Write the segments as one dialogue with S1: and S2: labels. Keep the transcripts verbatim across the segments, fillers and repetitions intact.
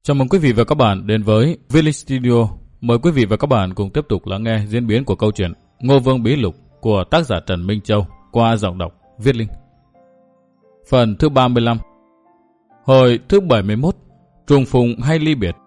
S1: Chào mừng quý vị và các bạn đến với Viết Linh Studio. Mời quý vị và các bạn cùng tiếp tục lắng nghe diễn biến của câu chuyện Ngô Vương Bí Lục của tác giả Trần Minh Châu qua giọng đọc Viết Linh. Phần thứ ba mươi lăm. Hồi thứ bảy mươi mốt. Trùng phùng hay ly biệt.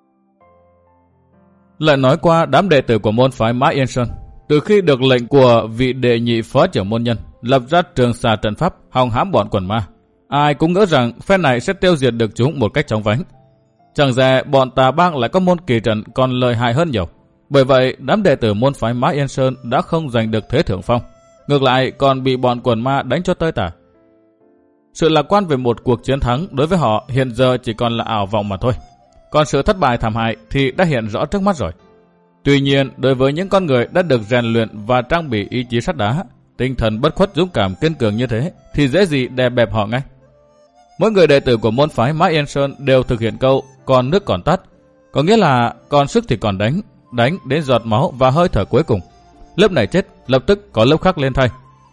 S1: Lại nói qua đám đệ tử của môn phái Mã Yên Sơn, từ khi được lệnh của vị đệ nhị phó trưởng môn nhân lập ra trường xà trận pháp hòng hãm bọn quần ma, ai cũng ngỡ rằng phe này sẽ tiêu diệt được chúng một cách chóng vánh. Chẳng dè bọn Tà Bang lại có môn kỳ trận còn lợi hại hơn nhiều. Bởi vậy đám đệ tử môn phái Mã Yên Sơn đã không giành được thế thượng phong, ngược lại còn bị bọn quần ma đánh cho tơi tả. Sự lạc quan về một cuộc chiến thắng đối với họ hiện giờ chỉ còn là ảo vọng mà thôi. Còn sự thất bại thảm hại thì đã hiện rõ trước mắt rồi. Tuy nhiên, đối với những con người đã được rèn luyện và trang bị ý chí sắt đá, tinh thần bất khuất dũng cảm kiên cường như thế, thì dễ gì đè bẹp họ ngay. Mỗi người đệ tử của môn phái Mã Yên Sơn đều thực hiện câu còn nước còn tắt, có nghĩa là còn sức thì còn đánh, đánh đến giọt máu và hơi thở cuối cùng. Lớp này chết, lập tức có lớp khác lên thay.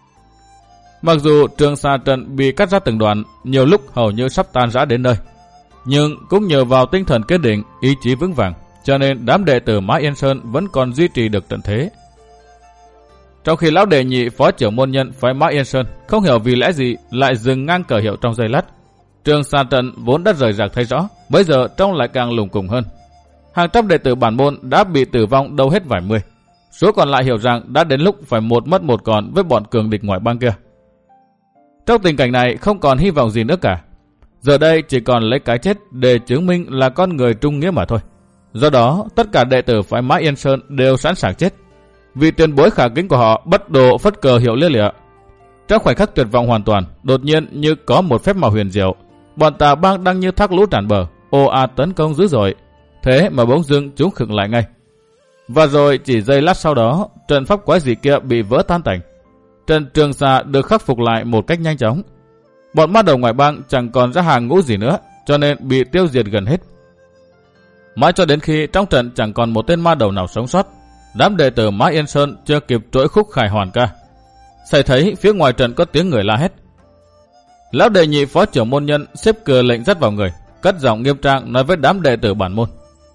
S1: Mặc dù trường xà trận bị cắt ra từng đoạn, nhiều lúc hầu như sắp tan rã đến nơi, nhưng cũng nhờ vào tinh thần kiên định, ý chí vững vàng, cho nên đám đệ tử Mã Yên Sơn vẫn còn duy trì được trận thế. Trong khi lão đệ nhị phó trưởng môn nhân phái Mã Yên Sơn không hiểu vì lẽ gì lại dừng ngang cờ hiệu trong giây lát, trường xà trận vốn đã rời rạc thấy rõ, bây giờ trông lại càng lùng cùng hơn. Hàng trăm đệ tử bản môn đã bị tử vong đâu hết vài mươi, số còn lại hiểu rằng đã đến lúc phải một mất một còn với bọn cường địch ngoại bang kia. Trong tình cảnh này không còn hy vọng gì nữa cả. Giờ đây chỉ còn lấy cái chết để chứng minh là con người trung nghĩa mà thôi. Do đó tất cả đệ tử phái Mã Yên Sơn đều sẵn sàng chết, vì tiền bối khả kính của họ bất độ phất cờ hiệu lia lịa. Trong khoảnh khắc tuyệt vọng hoàn toàn, đột nhiên như có một phép màu huyền diệu, bọn Tà Bang đang như thác lũ tràn bờ, ồ ạt tấn công dữ dội. Thế mà bỗng dưng chúng khựng lại ngay. Và rồi chỉ giây lát sau đó, trận pháp quái dị kia bị vỡ tan tành. Trận trường xà được khắc phục lại một cách nhanh chóng. Bọn ma đầu ngoại bang chẳng còn ra hàng ngũ gì nữa, cho nên bị tiêu diệt gần hết. Mãi cho đến khi trong trận chẳng còn một tên ma đầu nào sống sót, đám đệ tử Mã Yên Sơn chưa kịp trỗi khúc khải hoàn ca, xảy thấy phía ngoài trận có tiếng người la hét. Lão đệ nhị phó trưởng môn nhân xếp cờ lệnh dắt vào người, cất giọng nghiêm trang nói với đám đệ tử bản môn: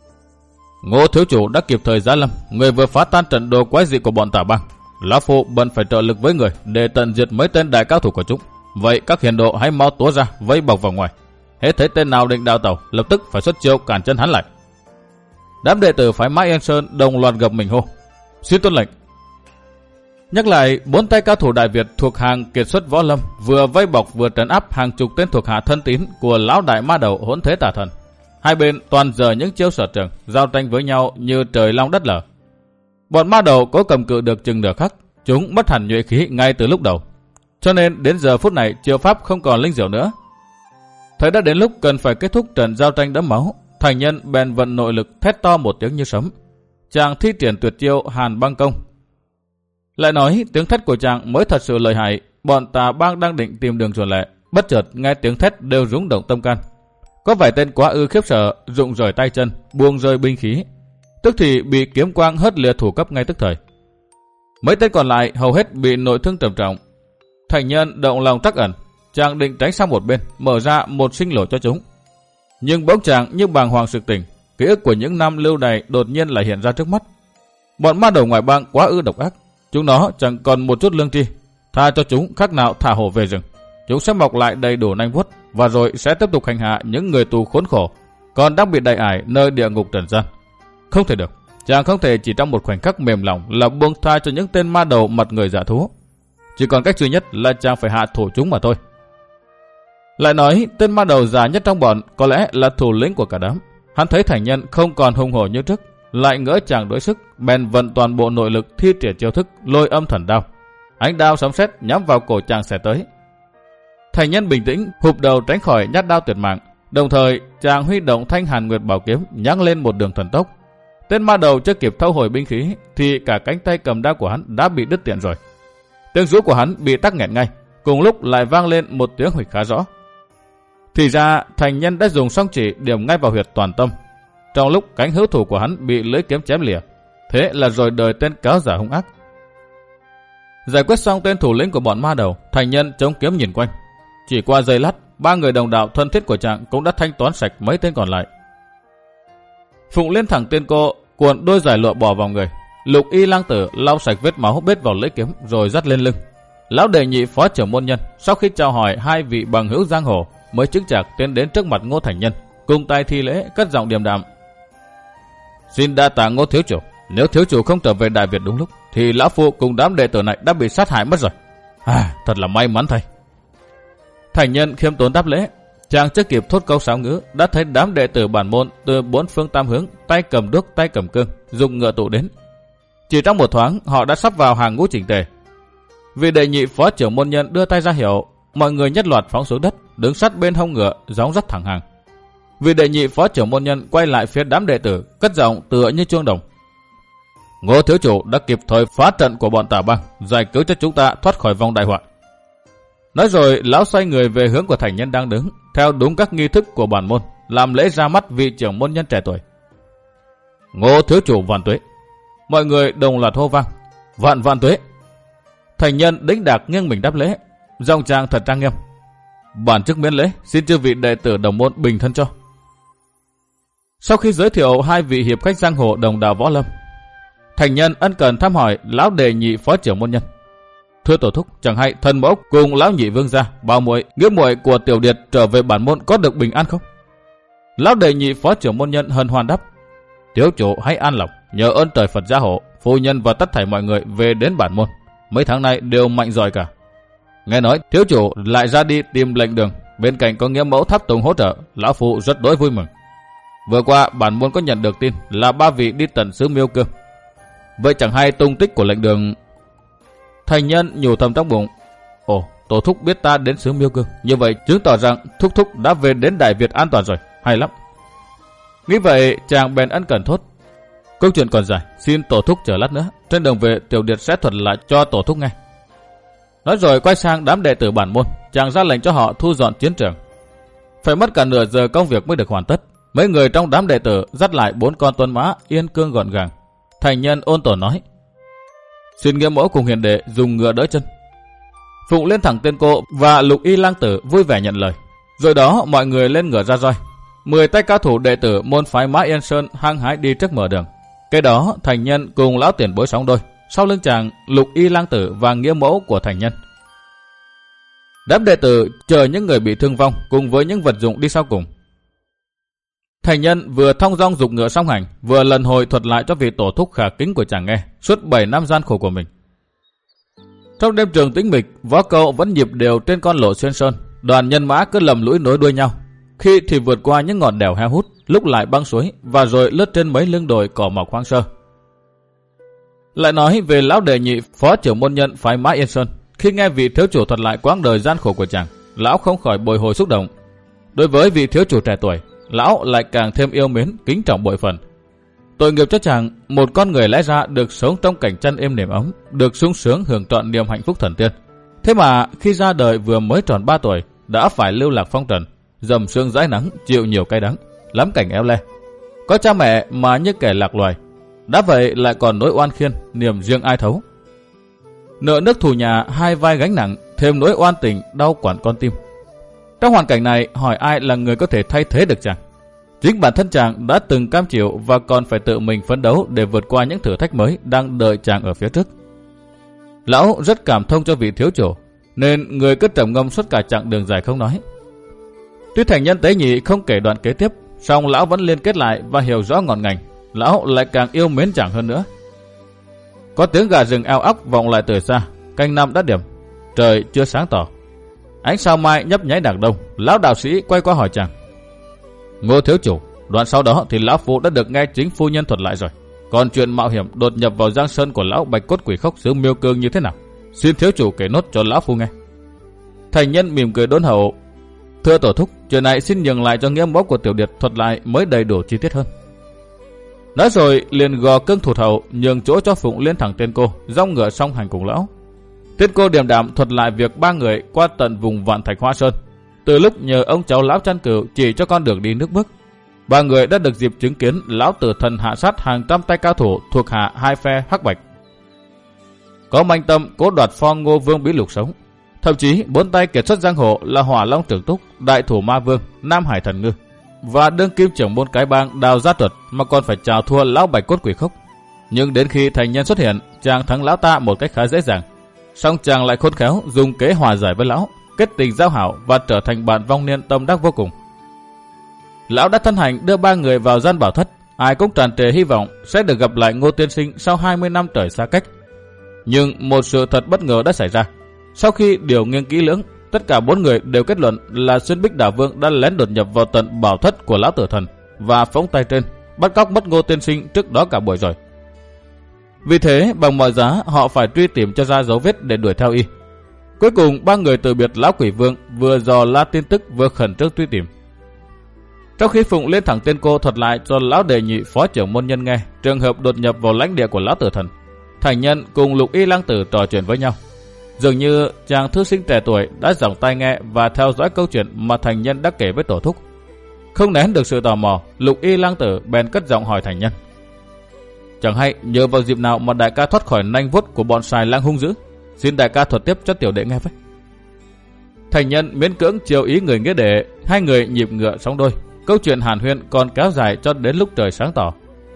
S1: Ngô thiếu chủ đã kịp thời giá lâm, người vừa phá tan trận đồ quái dị của bọn Tà Bang. Lão phu bận phải trợ lực với người để tận diệt mấy tên đại cao thủ của chúng. Vậy các hiền độ hãy mau túa ra vây bọc vào ngoài. Hết thấy tên nào định đào tẩu, lập tức phải xuất chiêu cản chân hắn lại. Đám đệ tử phái Mã Yên Sơn đồng loạt gập mình hô: Xin tuân lệnh. Nhắc lại, bốn tay cao thủ Đại Việt thuộc hàng kiệt xuất võ lâm vừa vây bọc vừa trấn áp hàng chục tên thuộc hạ thân tín của lão đại ma đầu Hỗn Thế Tà Thần. Hai bên toàn giờ những chiêu sở trường, giao tranh với nhau như trời long đất lở. Bọn ma đầu có cầm cự được chừng nửa khắc, chúng mất hẳn nhuệ khí ngay từ lúc đầu, cho nên đến giờ phút này chiêu pháp không còn linh diệu nữa. Thời đã đến lúc cần phải kết thúc trận giao tranh đẫm máu, Thành Nhân bèn vận nội lực thét to một tiếng như sấm. Chàng thi triển tuyệt chiêu Hàn Băng Công. Lại nói tiếng thét của chàng mới thật sự lợi hại. Bọn Tà Bang đang định tìm đường chuồn lẹ, bất chợt nghe tiếng thét đều rúng động tâm can. Có vài tên quá ư khiếp sợ, rụng rời tay chân, buông rơi binh khí, tức thì bị kiếm quang hất lìa thủ cấp ngay tức thời. Mấy tên còn lại hầu hết bị nội thương trầm trọng. Thành Nhân động lòng trắc ẩn, chàng định tránh sang một bên, mở ra một sinh lộ cho chúng. Nhưng bỗng chàng như bàng hoàng sực tỉnh, ký ức của những năm lưu này đột nhiên lại hiện ra trước mắt. Bọn ma đầu ngoại bang quá ư độc ác, chúng nó chẳng còn một chút lương tri, tha cho chúng khác nào thả hổ về rừng. Chúng sẽ mọc lại đầy đủ nanh vuốt và rồi sẽ tiếp tục hành hạ những người tù khốn khổ còn đang bị đầy ải nơi địa ngục trần gian. Không thể được, chàng không thể chỉ trong một khoảnh khắc mềm lòng là buông tha cho những tên ma đầu mặt người dạ thú. Chỉ còn cách duy nhất là chàng phải hạ thủ chúng mà thôi. Lại nói, tên ma đầu già nhất trong bọn có lẽ là thủ lĩnh của cả đám. Hắn thấy Thành Nhân không còn hùng hổ như trước, lại ngỡ chàng đối sức, bèn vận toàn bộ nội lực thi triển chiêu thức Lôi Âm Thần Đao. Ánh đao sấm sét nhắm vào cổ chàng xẻ tới. Thành Nhân bình tĩnh hụp đầu tránh khỏi nhát đao tuyệt mạng, đồng thời chàng huy động thanh Hàn Nguyệt Bảo Kiếm nhắc lên một đường thần tốc. Tên ma đầu chưa kịp thâu hồi binh khí thì cả cánh tay cầm đao của hắn đã bị đứt tiện rồi. Tiếng rú của hắn bị tắc nghẹn ngay, cùng lúc lại vang lên một tiếng huỵch khá rõ. Thì ra Thành Nhân đã dùng song chỉ điểm ngay vào huyệt toàn tâm, trong lúc cánh hữu thủ của hắn bị lưỡi kiếm chém lìa. Thế là rồi đời tên cáo giả hung ác. Giải quyết xong tên thủ lĩnh của bọn ma đầu, Thành Nhân chống kiếm nhìn quanh. Chỉ qua giây lát, ba người đồng đạo thân thiết của chàng cũng đã thanh toán sạch mấy tên còn lại. Phụng Liên thẳng tên cô cuộn đôi giải lụa bỏ vào người. Lục Y lang tử lau sạch vết máu bết vào lưỡi kiếm rồi dắt lên lưng. Lão đệ nhị phó trưởng môn nhân sau khi chào hỏi hai vị bằng hữu giang hồ mới chững chạc tiến đến trước mặt Ngô Thành Nhân, cùng tay thi lễ, cất giọng điềm đạm: "Xin đa tạ Ngô thiếu chủ, nếu thiếu chủ không trở về Đại Việt đúng lúc thì lão phu cùng đám đệ tử này đã bị sát hại mất rồi. À, thật là may mắn thay." Thành Nhân khiêm tốn đáp lễ. Chàng chưa kịp thốt câu sáo ngữ đã thấy đám đệ tử bản môn từ bốn phương tám hướng, tay cầm đuốc tay cầm cương, dùng ngựa tụ đến. Chỉ trong một thoáng họ đã sắp vào hàng ngũ chỉnh tề. Vị đệ nhị phó trưởng môn nhân đưa tay ra hiệu, mọi người nhất loạt phóng xuống đất, đứng sát bên hông ngựa, gióng rất thẳng hàng. Vị đệ nhị phó trưởng môn nhân quay lại phía đám đệ tử, cất giọng tựa như chuông đồng: "Ngô thiếu chủ đã kịp thời phá trận của bọn Tả Bang, giải cứu cho chúng ta thoát khỏi vòng đại họa." Nói rồi lão xoay người về hướng của Thành Nhân đang đứng, theo đúng các nghi thức của bản môn, làm lễ ra mắt vị trưởng môn nhân trẻ tuổi. "Ngô thiếu chủ vạn tuế." Mọi người đồng loạt hô vang: "Vạn vạn tuế." Thành Nhân đĩnh đạc nghiêng mình đáp lễ, giọng chàng thật trang nghiêm: "Bản chức miễn lễ, xin chư vị đệ tử đồng môn bình thân cho." Sau khi giới thiệu hai vị hiệp khách giang hồ đồng đạo võ lâm, Thành Nhân ân cần thăm hỏi lão đệ nhị phó trưởng môn nhân: "Thưa tổ thúc, chẳng hay thần mẫu cùng lão nhị vương gia, bao muội, nghĩa muội của tiểu điệt trở về bản môn có được bình an không?" Lão đệ nhị phó trưởng môn nhân hân hoan đáp: "Thiếu chủ hãy an lòng, nhờ ơn trời Phật gia hộ, phu nhân và tất thảy mọi người về đến bản môn, mấy tháng nay đều mạnh giỏi cả. Nghe nói thiếu chủ lại ra đi tìm lệnh đường, bên cạnh có nghĩa mẫu tháp tùng hỗ trợ, lão phu rất đối vui mừng. Vừa qua bản môn có nhận được tin là ba vị đi tận xứ Miêu Cương. Vậy chẳng hay tung tích của lệnh đường?" Thành Nhân nhủ thầm trong bụng: "Ồ, tổ thúc biết ta đến xứ Miêu Cương, như vậy chứng tỏ rằng thúc thúc đã về đến Đại Việt an toàn rồi, hay lắm." Nghĩ vậy chàng bèn ân cần thốt: "Câu chuyện còn dài, xin tổ thúc chờ lát nữa, trên đường về tiểu điệt sẽ thuật lại cho tổ thúc nghe." Nói rồi quay sang đám đệ tử bản môn, chàng ra lệnh cho họ thu dọn chiến trường. Phải mất cả nửa giờ công việc mới được hoàn tất. Mấy người trong đám đệ tử dắt lại bốn con tuấn mã yên cương gọn gàng. Thành Nhân ôn tồn nói: "Xin nghĩa mẫu cùng hiền đệ dùng ngựa đỡ chân." Phụng Liên thẳng tên cô và Lục Y lang tử vui vẻ nhận lời. Rồi đó mọi người lên ngựa ra roi. Mười tay cao thủ đệ tử môn phái Mã Yên Sơn hăng hái đi trước mở đường. Cái đó Thành Nhân cùng lão tiền bối sóng đôi, sau lưng chàng Lục Y lang tử và nghĩa mẫu của Thành Nhân. Đám đệ tử chờ những người bị thương vong cùng với những vật dụng đi sau cùng. Thành Nhân vừa thong dong dục ngựa song hành, vừa lần hồi thuật lại cho vị tổ thúc khả kính của chàng nghe suốt bảy năm gian khổ của mình. Trong đêm trường tĩnh mịch, võ câu vẫn nhịp đều trên con lộ xuyên sơn. Đoàn nhân mã cứ lầm lũi nối đuôi nhau, khi thì vượt qua những ngọn đèo heo hút, lúc lại băng suối, và rồi lướt trên mấy lưng đồi cỏ mọc hoang sơ. Lại nói về lão đệ nhị phó trưởng môn nhân phái Mã Yên Sơn, khi nghe vị thiếu chủ thuật lại quãng đời gian khổ của chàng, lão không khỏi bồi hồi xúc động. Đối với vị thiếu chủ trẻ tuổi, lão lại càng thêm yêu mến, kính trọng bội phần. Tội nghiệp cho chàng, một con người lẽ ra được sống trong cảnh chăn êm nệm ấm, được sung sướng hưởng trọn niềm hạnh phúc thần tiên. Thế mà khi ra đời vừa mới tròn ba tuổi, đã phải lưu lạc phong trần, dầm sương dãi nắng, chịu nhiều cay đắng, lắm cảnh éo le. Có cha mẹ mà như kẻ lạc loài, đã vậy lại còn nỗi oan khiên, niềm riêng ai thấu. Nợ nước thù nhà hai vai gánh nặng, thêm nỗi oan tình đau quản con tim. Trong hoàn cảnh này, hỏi ai là người có thể thay thế được chàng? Chính bản thân chàng đã từng cam chịu và còn phải tự mình phấn đấu để vượt qua những thử thách mới đang đợi chàng ở phía trước. Lão rất cảm thông cho vị thiếu chủ, nên người cứ trầm ngâm suốt cả chặng đường dài không nói. Tuy Thành Nhân tế nhị không kể đoạn kế tiếp, song lão vẫn liên kết lại và hiểu rõ ngọn ngành. Lão lại càng yêu mến chàng hơn nữa. Có tiếng gà rừng eo óc vọng lại từ xa. Canh năm đã điểm, trời chưa sáng tỏ. Ánh sao mai nhấp nháy đằng đông. Lão đạo sĩ quay qua hỏi chàng: "Ngô thiếu chủ, đoạn sau đó thì lão phu đã được nghe chính phu nhân thuật lại rồi. Còn chuyện mạo hiểm đột nhập vào giang sơn của lão Bạch Cốt Quỷ Khốc xứ Miêu Cương như thế nào? Xin thiếu chủ kể nốt cho lão phu nghe." Thành Nhân mỉm cười đôn hậu: "Thưa tổ thúc, chuyện này xin nhường lại cho nghĩa mẫu của tiểu điệt thuật lại mới đầy đủ chi tiết hơn." Nói rồi liền gò cương thủ hậu, nhường chỗ cho Phụng Liên thẳng tên cô, dong ngựa song hành cùng lão. Tên cô điềm đạm thuật lại việc ba người qua tận vùng Vạn Thạch Hoa Sơn. Từ lúc nhờ ông cháu lão Chăn Cừu chỉ cho con đường đi nước bước, ba người đã được dịp chứng kiến lão tử thần hạ sát hàng trăm tay cao thủ thuộc hạ hai phe Hắc Bạch. Có manh tâm cố đoạt phong Ngô Vương Bí Lục sống. Thậm chí bốn tay kiệt xuất giang hồ là Hỏa Long Trưởng Túc, Đại Thủ Ma Vương, Nam Hải Thần Ngư, và đương kim trưởng môn cái bang Đào Gia Thuật mà còn phải chào thua lão Bạch Cốt Quỷ Khốc. Nhưng đến khi thành nhân xuất hiện, chàng thắng lão ta một cách khá dễ dàng. Song chàng lại khôn khéo dùng kế hòa giải với lão, kết tình giao hảo và trở thành bạn vong niên tâm đắc vô cùng. Lão đã thân hành đưa ba người vào gian bảo thất, ai cũng tràn trề hy vọng sẽ được gặp lại Ngô tiên sinh sau hai mươi năm trời xa cách. Nhưng một sự thật bất ngờ đã xảy ra. Sau khi điều nghiên kỹ lưỡng, tất cả bốn người đều kết luận là Xuyên Bích Đảo Vương đã lén đột nhập vào tận bảo thất của lão tử thần và phóng tay trên, bắt cóc mất Ngô tiên sinh trước đó cả buổi rồi. Vì thế, bằng mọi giá họ phải truy tìm cho ra dấu vết để đuổi theo y. Cuối cùng ba người từ biệt lão Quỷ Vương, vừa dò la tin tức vừa khẩn trương truy tìm. Trong khi Phụng Liên Thẳng Tiên Cô thuật lại cho lão đệ nhị phó trưởng môn nhân nghe trường hợp đột nhập vào lãnh địa của lão tử thần, Thành Nhân cùng Lục Y Lang Tử trò chuyện với nhau. Dường như chàng thư sinh trẻ tuổi đã dòng tai nghe và theo dõi câu chuyện mà Thành Nhân đã kể với tổ thúc. Không nén được sự tò mò, Lục Y Lang Tử bèn cất giọng hỏi Thành Nhân: chẳng hay nhờ vào dịp nào mà đại ca thoát khỏi nanh vuốt của bọn xài lang hung dữ? Xin đại ca thuật tiếp cho tiểu đệ nghe với. Thành Nhân miễn cưỡng chiều ý người nghĩa đệ, hai người nhịp ngựa sóng đôi. Câu chuyện hàn huyên còn kéo dài cho đến lúc trời sáng tỏ.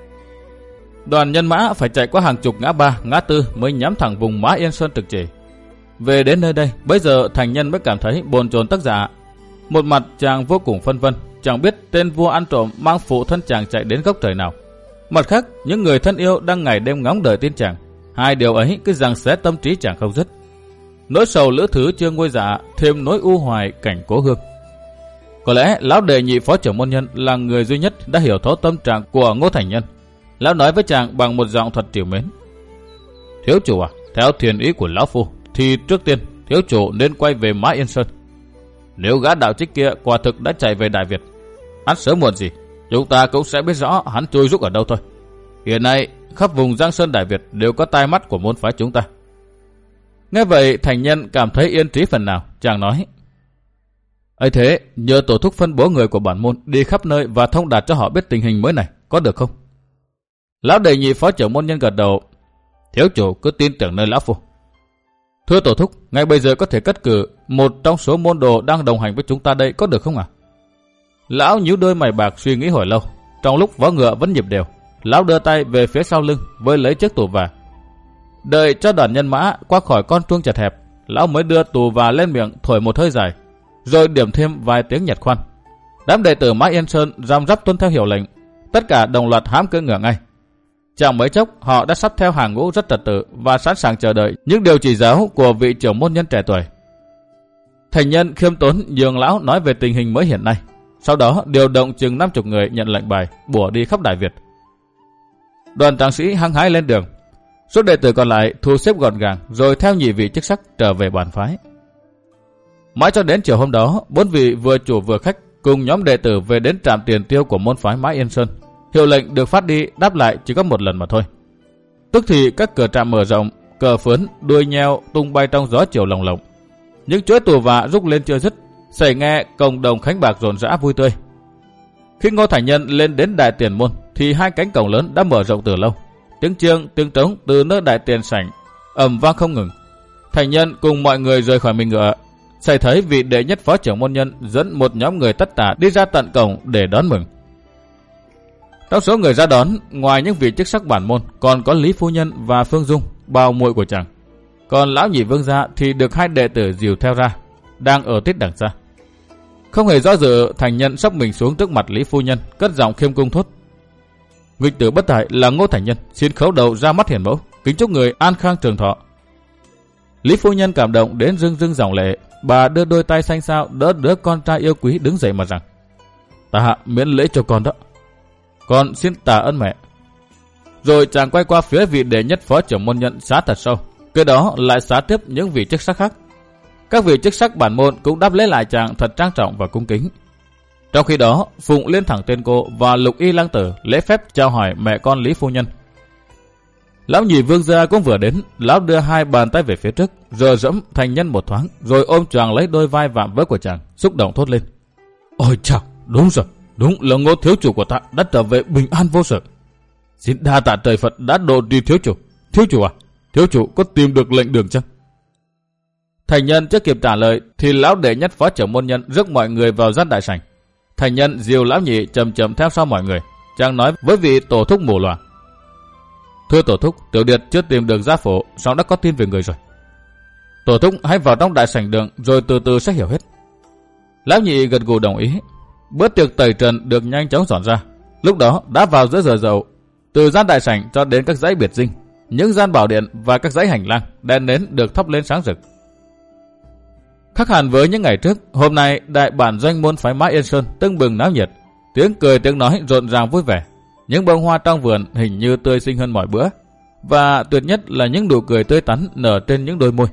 S1: Đoàn nhân mã phải chạy qua hàng chục ngã ba, ngã tư mới nhắm thẳng vùng Mã Yên Sơn trực chỉ. Về đến nơi đây, bây giờ Thành Nhân mới cảm thấy bồn chồn tất dạ. Một mặt chàng vô cùng phân vân, chẳng biết tên vua ăn trộm mang phụ thân chàng chạy đến góc trời nào. Mặt khác, những người thân yêu đang ngày đêm ngóng đợi tin chàng. Hai điều ấy cứ giằng xé tâm trí chàng không dứt. Nỗi sầu lữ thứ chưa nguôi dạ, thêm nỗi u hoài cảnh cố hương. Có lẽ lão đệ nhị phó trưởng môn nhân là người duy nhất đã hiểu thấu tâm trạng của Ngô Thành Nhân. Lão nói với chàng bằng một giọng thật trìu mến: thiếu chủ à, theo thiền ý của lão phu thì trước tiên thiếu chủ nên quay về Mã Yên Sơn. Nếu gã đạo trích kia quả thực đã chạy về Đại Việt, ắt sớm muộn gì chúng ta cũng sẽ biết rõ hắn chui rúc ở đâu thôi. Hiện nay khắp vùng Giang Sơn Đại Việt đều có tai mắt của môn phái chúng ta. Nghe vậy Thành Nhân cảm thấy yên trí phần nào. Chàng nói: ấy thế nhờ tổ thúc phân bố người của bản môn đi khắp nơi và thông đạt cho họ biết tình hình mới này, có được không? Lão đệ nhị phó trưởng môn nhân gật đầu: thiếu chủ cứ tin tưởng nơi lão phu. Thưa tổ thúc, ngay bây giờ có thể cất cử một trong số môn đồ đang đồng hành với chúng ta đây, có được không ạ? À? Lão nhíu đôi mày bạc suy nghĩ hồi lâu. Trong lúc vó ngựa vẫn nhịp đều, lão đưa tay về phía sau lưng với lấy chiếc tù và. Đợi cho đoàn nhân mã qua khỏi con truông chật hẹp, lão mới đưa tù và lên miệng thổi một hơi dài, rồi điểm thêm vài tiếng nhật khoan. Đám đệ tử Mã Yên Sơn răm rắp tuân theo hiệu lệnh, tất cả đồng loạt hãm cưỡi ngựa ngay. Chẳng mấy chốc họ đã sắp theo hàng ngũ rất trật tự và sẵn sàng chờ đợi những điều chỉ giáo của vị trưởng môn nhân trẻ tuổi. Thành Nhân khiêm tốn nhường lão nói về tình hình mới hiện nay, sau đó điều động chừng năm chục người nhận lệnh bài bủa đi khắp Đại Việt. Đoàn tráng sĩ hăng hái lên đường, số đệ tử còn lại thu xếp gọn gàng rồi theo nhị vị chức sắc trở về bản phái. Mãi cho đến chiều hôm đó, bốn vị vừa chủ vừa khách cùng nhóm đệ tử về đến trạm tiền tiêu của môn phái Mã Yên Sơn. Hiệu lệnh được phát đi đáp lại chỉ có một lần mà thôi. Tức thì các cửa trạm mở rộng, cờ phướn, đuôi nheo tung bay trong gió chiều lồng lộng. Những chuỗi tù vạ rúc lên chưa dứt, sẩy nghe cộng đồng khánh bạc rộn rã vui tươi. Khi Ngô Thành Nhân lên đến đại tiền môn thì hai cánh cổng lớn đã mở rộng từ lâu. Tiếng chiêng, tiếng trống từ nơi đại tiền sảnh ầm vang không ngừng. Thành Nhân cùng mọi người rời khỏi mình ngựa, xảy thấy vị đệ nhất phó trưởng môn nhân dẫn một nhóm người tất tả đi ra tận cổng để đón mừng. Trong số người ra đón, ngoài những vị chức sắc bản môn, còn có Lý Phu Nhân và Phương Dung, bao muội của chàng. Còn lão nhị vương gia thì được hai đệ tử dìu theo ra, đang ở tít đằng xa. Không hề do dự, Thành Nhân sắp mình xuống trước mặt Lý Phu Nhân, cất giọng khiêm cung thốt: nghịch tử bất tài là Ngô Thành Nhân, xin khấu đầu ra mắt hiển mẫu, kính chúc người an khang trường thọ. Lý Phu Nhân cảm động đến rưng rưng dòng lệ, bà đưa đôi tay xanh xao đỡ đứa con trai yêu quý đứng dậy mà rằng: ta miễn lễ cho con đó, con xin tạ ơn mẹ. Rồi chàng quay qua phía vị đệ nhất phó trưởng môn nhân xá thật sâu, kế đó lại xá tiếp những vị chức sắc khác. Các vị chức sắc bản môn cũng đáp lễ lại chàng thật trang trọng và cung kính. Trong khi đó, Phụng Liên Thẳng Tiên Cô và Lục Y Lang Tử lễ phép chào hỏi mẹ con Lý Phu Nhân. Lão nhị vương gia cũng vừa đến, lão đưa hai bàn tay về phía trước, rồi dẫm Thành Nhân một thoáng, rồi ôm choàng lấy đôi vai vạm vỡ của chàng, xúc động thốt lên: ôi chào, đúng rồi, đúng là Ngô thiếu chủ của ta đã trở về bình an vô sự. Xin đa tạ trời Phật đã độ trì thiếu chủ. Thiếu chủ à, thiếu chủ có tìm được lệnh đường chăng? Thành Nhân chưa kịp trả lời thì lão đệ nhất phó trưởng môn nhân rước mọi người vào gian đại sảnh. Thành nhân dìu lão nhị chậm chậm theo sau mọi người. Chàng nói với vị tổ thúc mù lòa: Thưa tổ thúc, Tiểu Điệt chưa tìm được gia phổ, song đã có tin về người rồi. Tổ thúc hãy vào trong đại sảnh đường rồi từ từ sẽ hiểu hết. Lão nhị gật gù đồng ý. Bữa tiệc tẩy trần được nhanh chóng dọn ra. Lúc đó đã vào giữa giờ dậu. Từ gian đại sảnh cho đến các dãy biệt dinh, những gian bảo điện và các dãy hành lang, đèn nến được thắp lên sáng rực. Khác hẳn với những ngày trước, hôm nay đại bản doanh môn phái Mã Yên Sơn tưng bừng náo nhiệt, tiếng cười tiếng nói rộn ràng vui vẻ. Những bông hoa trong vườn hình như tươi xinh hơn mọi bữa, và tuyệt nhất là những nụ cười tươi tắn nở trên những đôi môi.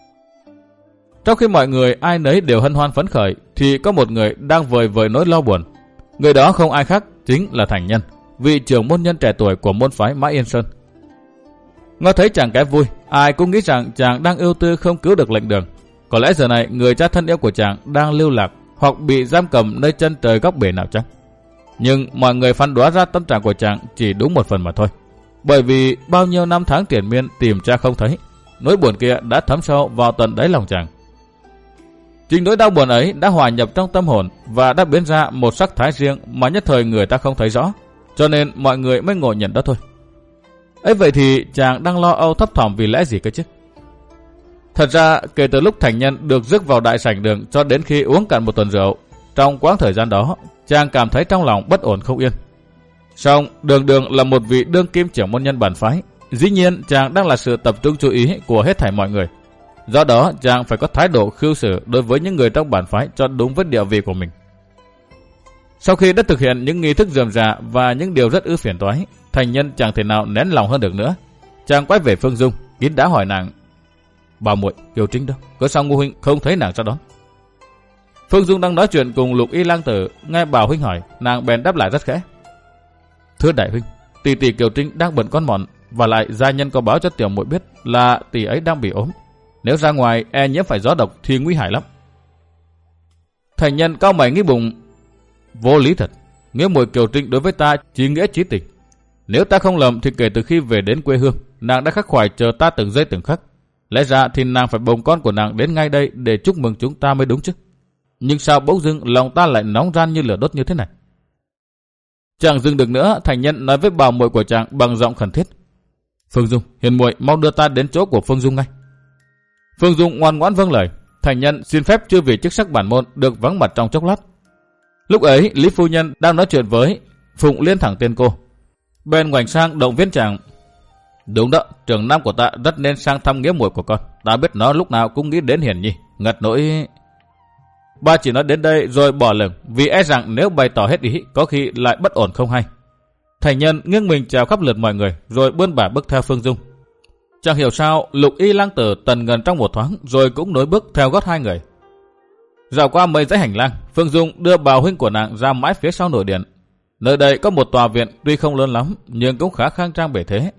S1: Trong khi mọi người ai nấy đều hân hoan phấn khởi, thì có một người đang vời vời nỗi lo buồn. Người đó không ai khác chính là Thành Nhân, vị trưởng môn nhân trẻ tuổi của môn phái Mã Yên Sơn. Nghe thấy chàng kém vui, ai cũng nghĩ rằng chàng đang ưu tư không cứu được lệnh đường. Có lẽ giờ này người cha thân yêu của chàng đang lưu lạc hoặc bị giam cầm nơi chân trời góc bể nào chăng? Nhưng mọi người phán đoán ra tâm trạng của chàng chỉ đúng một phần mà thôi. Bởi vì bao nhiêu năm tháng triền miên tìm cha không thấy, nỗi buồn kia đã thấm sâu vào tận đáy lòng chàng. Chính nỗi đau buồn ấy đã hòa nhập trong tâm hồn và đã biến ra một sắc thái riêng mà nhất thời người ta không thấy rõ, cho nên mọi người mới ngộ nhận đó thôi. Ấy vậy thì chàng đang lo âu thấp thỏm vì lẽ gì cơ chứ? Thật ra kể từ lúc Thành Nhân được rước vào đại sảnh đường cho đến khi uống cạn một tuần rượu, trong quãng thời gian đó chàng cảm thấy trong lòng bất ổn không yên. Song đường đường là một vị đương kim trưởng môn nhân bản phái, dĩ nhiên chàng đang là sự tập trung chú ý của hết thảy mọi người. Do đó chàng phải có thái độ khưu xử đối với những người trong bản phái cho đúng với địa vị của mình. Sau khi đã thực hiện những nghi thức rườm rà và những điều rất ư phiền toái, Thành Nhân chẳng thể nào nén lòng hơn được nữa. Chàng quay về Phương Dung, kín đã hỏi nàng: Bà muội Kiều Trinh đâu? Cớ sao Ngô huynh không thấy nàng ra đón? Phương Dung đang nói chuyện cùng Lục Y Lang Tử, nghe Bảo huynh hỏi, nàng bèn đáp lại rất khẽ: Thưa đại huynh, tỷ tỷ Kiều Trinh đang bận con mọn, và lại gia nhân có báo cho tiểu muội biết là tỷ ấy đang bị ốm. Nếu ra ngoài e nhiễm phải gió độc thì nguy hại lắm. Thành Nhân cau mày nghĩ bụng: Vô lý thật, nghĩa muội Kiều Trinh đối với ta chỉ nghĩa chí tình. Nếu ta không lầm thì kể từ khi về đến quê hương, nàng đã khắc khoải chờ ta từng giây từng khắc. Lẽ ra thì nàng phải bồng con của nàng đến ngay đây để chúc mừng chúng ta mới đúng chứ. Nhưng sao bỗng dưng lòng ta lại nóng ran như lửa đốt như thế này? Chẳng dừng được nữa, Thành Nhân nói với bà muội của chàng bằng giọng khẩn thiết: Phương Dung, hiền muội mau đưa ta đến chỗ của Phương Dung ngay. Phương Dung ngoan ngoãn vâng lời. Thành Nhân xin phép chưa vì chức sắc bản môn được vắng mặt trong chốc lát. Lúc ấy Lý phu nhân đang nói chuyện với Phụng Liên thẳng tên cô, bên ngoảnh sang động viên chàng: Đúng đó, trưởng nam của ta rất nên sang thăm nghĩa muội của con. Ta biết nó lúc nào cũng nghĩ đến Hiền Nhi, ngặt nỗi. Ba chỉ nói đến đây rồi bỏ lửng, vì e rằng nếu bày tỏ hết ý có khi lại bất ổn không hay. Thành Nhân nghiêng mình chào khắp lượt mọi người rồi bươn bả bước theo Phương Dung. Chẳng hiểu sao Lục Y Lang Tử tần ngần trong một thoáng rồi cũng nối bước theo gót hai người. Dạo qua mấy dãy hành lang, Phương Dung đưa Bảo huynh của nàng ra mãi phía sau nội điện. Nơi đây có một tòa viện tuy không lớn lắm nhưng cũng khá khang trang bể thế.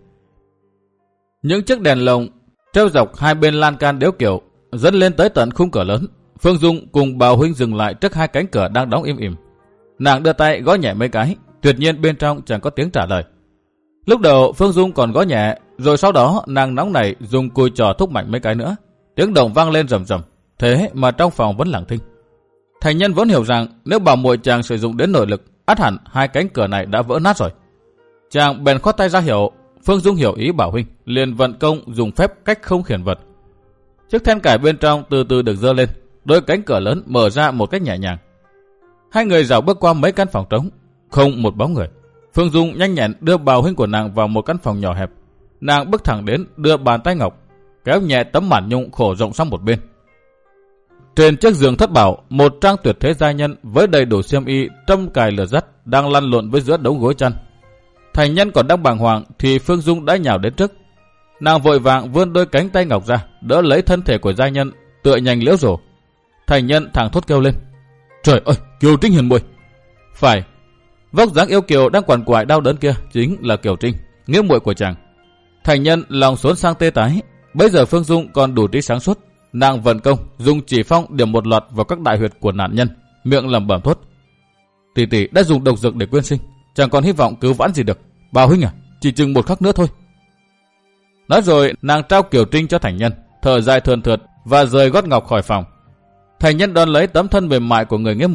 S1: Những chiếc đèn lồng treo dọc hai bên lan can đếu kiểu dẫn lên tới tận khung cửa lớn. Phương Dung cùng Bảo huynh dừng lại trước hai cánh cửa đang đóng im ỉm. Nàng đưa tay gõ nhẹ mấy cái, tuyệt nhiên bên trong chẳng có tiếng trả lời. Lúc đầu Phương Dung còn gõ nhẹ, rồi sau đó nàng nóng nảy dùng cùi trò thúc mạnh mấy cái nữa. Tiếng động vang lên rầm rầm, thế mà trong phòng vẫn lặng thinh. Thành Nhân vốn hiểu rằng nếu bảo muội chàng sử dụng đến nội lực, ắt hẳn hai cánh cửa này đã vỡ nát rồi. Chàng bèn khoát tay ra hiệu. Phương Dung hiểu ý Bảo huynh, liền vận công dùng phép cách không khiển vật. Chiếc then cài bên trong từ từ được giơ lên, đôi cánh cửa lớn mở ra một cách nhẹ nhàng. Hai người dạo bước qua mấy căn phòng trống, không một bóng người. Phương Dung nhanh nhẹn đưa Bảo huynh của nàng vào một căn phòng nhỏ hẹp. Nàng bước thẳng đến, đưa bàn tay ngọc kéo nhẹ tấm màn nhung khổ rộng sang một bên. Trên chiếc giường thất bảo, một trang tuyệt thế giai nhân với đầy đủ xiêm y, trâm cài lửa dắt đang lăn lộn với giữa đống gối chăn. Thành Nhân còn đang bàng hoàng thì Phương Dung đã nhào đến trước. Nàng vội vàng vươn đôi cánh tay ngọc ra, đỡ lấy thân thể của giai nhân tựa nhành liễu rổ. Thành Nhân thẳng thốt kêu lên: Trời ơi, Kiều Trinh hiền muội! Phải, vóc dáng yêu kiều đang quằn quại đau đớn kia chính là Kiều Trinh, nghĩa muội của chàng. Thành Nhân lòng xốn sang tê tái. Bây giờ Phương Dung còn đủ trí sáng suốt, nàng vận công dùng chỉ phong điểm một loạt vào các đại huyệt của nạn nhân, miệng lẩm bẩm thốt: Tỷ tỷ đã dùng độc dược để quyên sinh, chẳng còn hy vọng cứu vãn gì được. Bảo huynh à, chỉ chừng một khắc nữa thôi. Nói rồi nàng trao Kiều Trinh cho Thành Nhân, thở dài thườn thượt và rời gót ngọc khỏi phòng. Thành Nhân đón lấy tấm thân mềm mại của người nghĩa muội,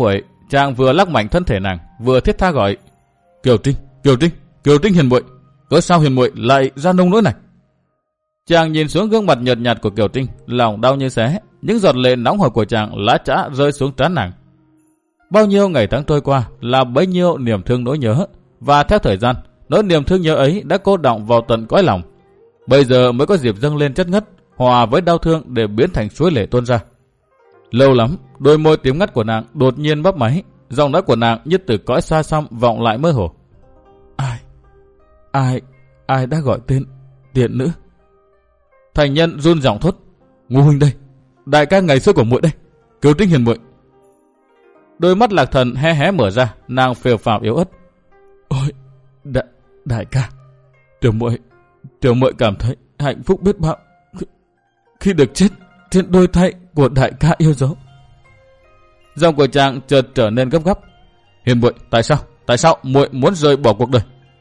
S1: chàng vừa lắc mạnh thân thể nàng, vừa thiết tha gọi: Kiều Trinh, Kiều Trinh, Kiều Trinh hiền muội, cớ sao hiền muội lại ra nông nỗi này? Chàng nhìn xuống gương mặt nhợt nhạt của Kiều Trinh, lòng đau như xé, những giọt lệ nóng hổi của chàng lá chã rơi xuống trán nàng. Bao nhiêu ngày tháng trôi qua là bấy nhiêu niềm thương nỗi nhớ, và theo thời gian, nỗi niềm thương nhớ ấy đã cô đọng vào tận cõi lòng. Bây giờ mới có dịp dâng lên chất ngất, hòa với đau thương để biến thành suối lệ tuôn ra. Lâu lắm, đôi môi tím ngắt của nàng đột nhiên bấp máy, giọng nói của nàng như từ cõi xa xăm vọng lại mơ hồ. Ai, ai, ai đã gọi tên tiện nữ? Thành Nhân run giọng thốt: Ngô huynh đây, đại ca ngày xưa của muội đây, Kiều Trinh hiền muội. Đôi mắt Lạc Thần hé hé mở ra, nàng phều phào yếu ớt: Ôi, đại, đại ca, tiểu muội, tiểu muội cảm thấy hạnh phúc biết bao khi, khi được chết trên đôi tay của đại ca yêu dấu. Giọng của chàng chợt trở nên gấp gáp: Hiền muội, tại sao, tại sao muội muốn rời bỏ cuộc đời?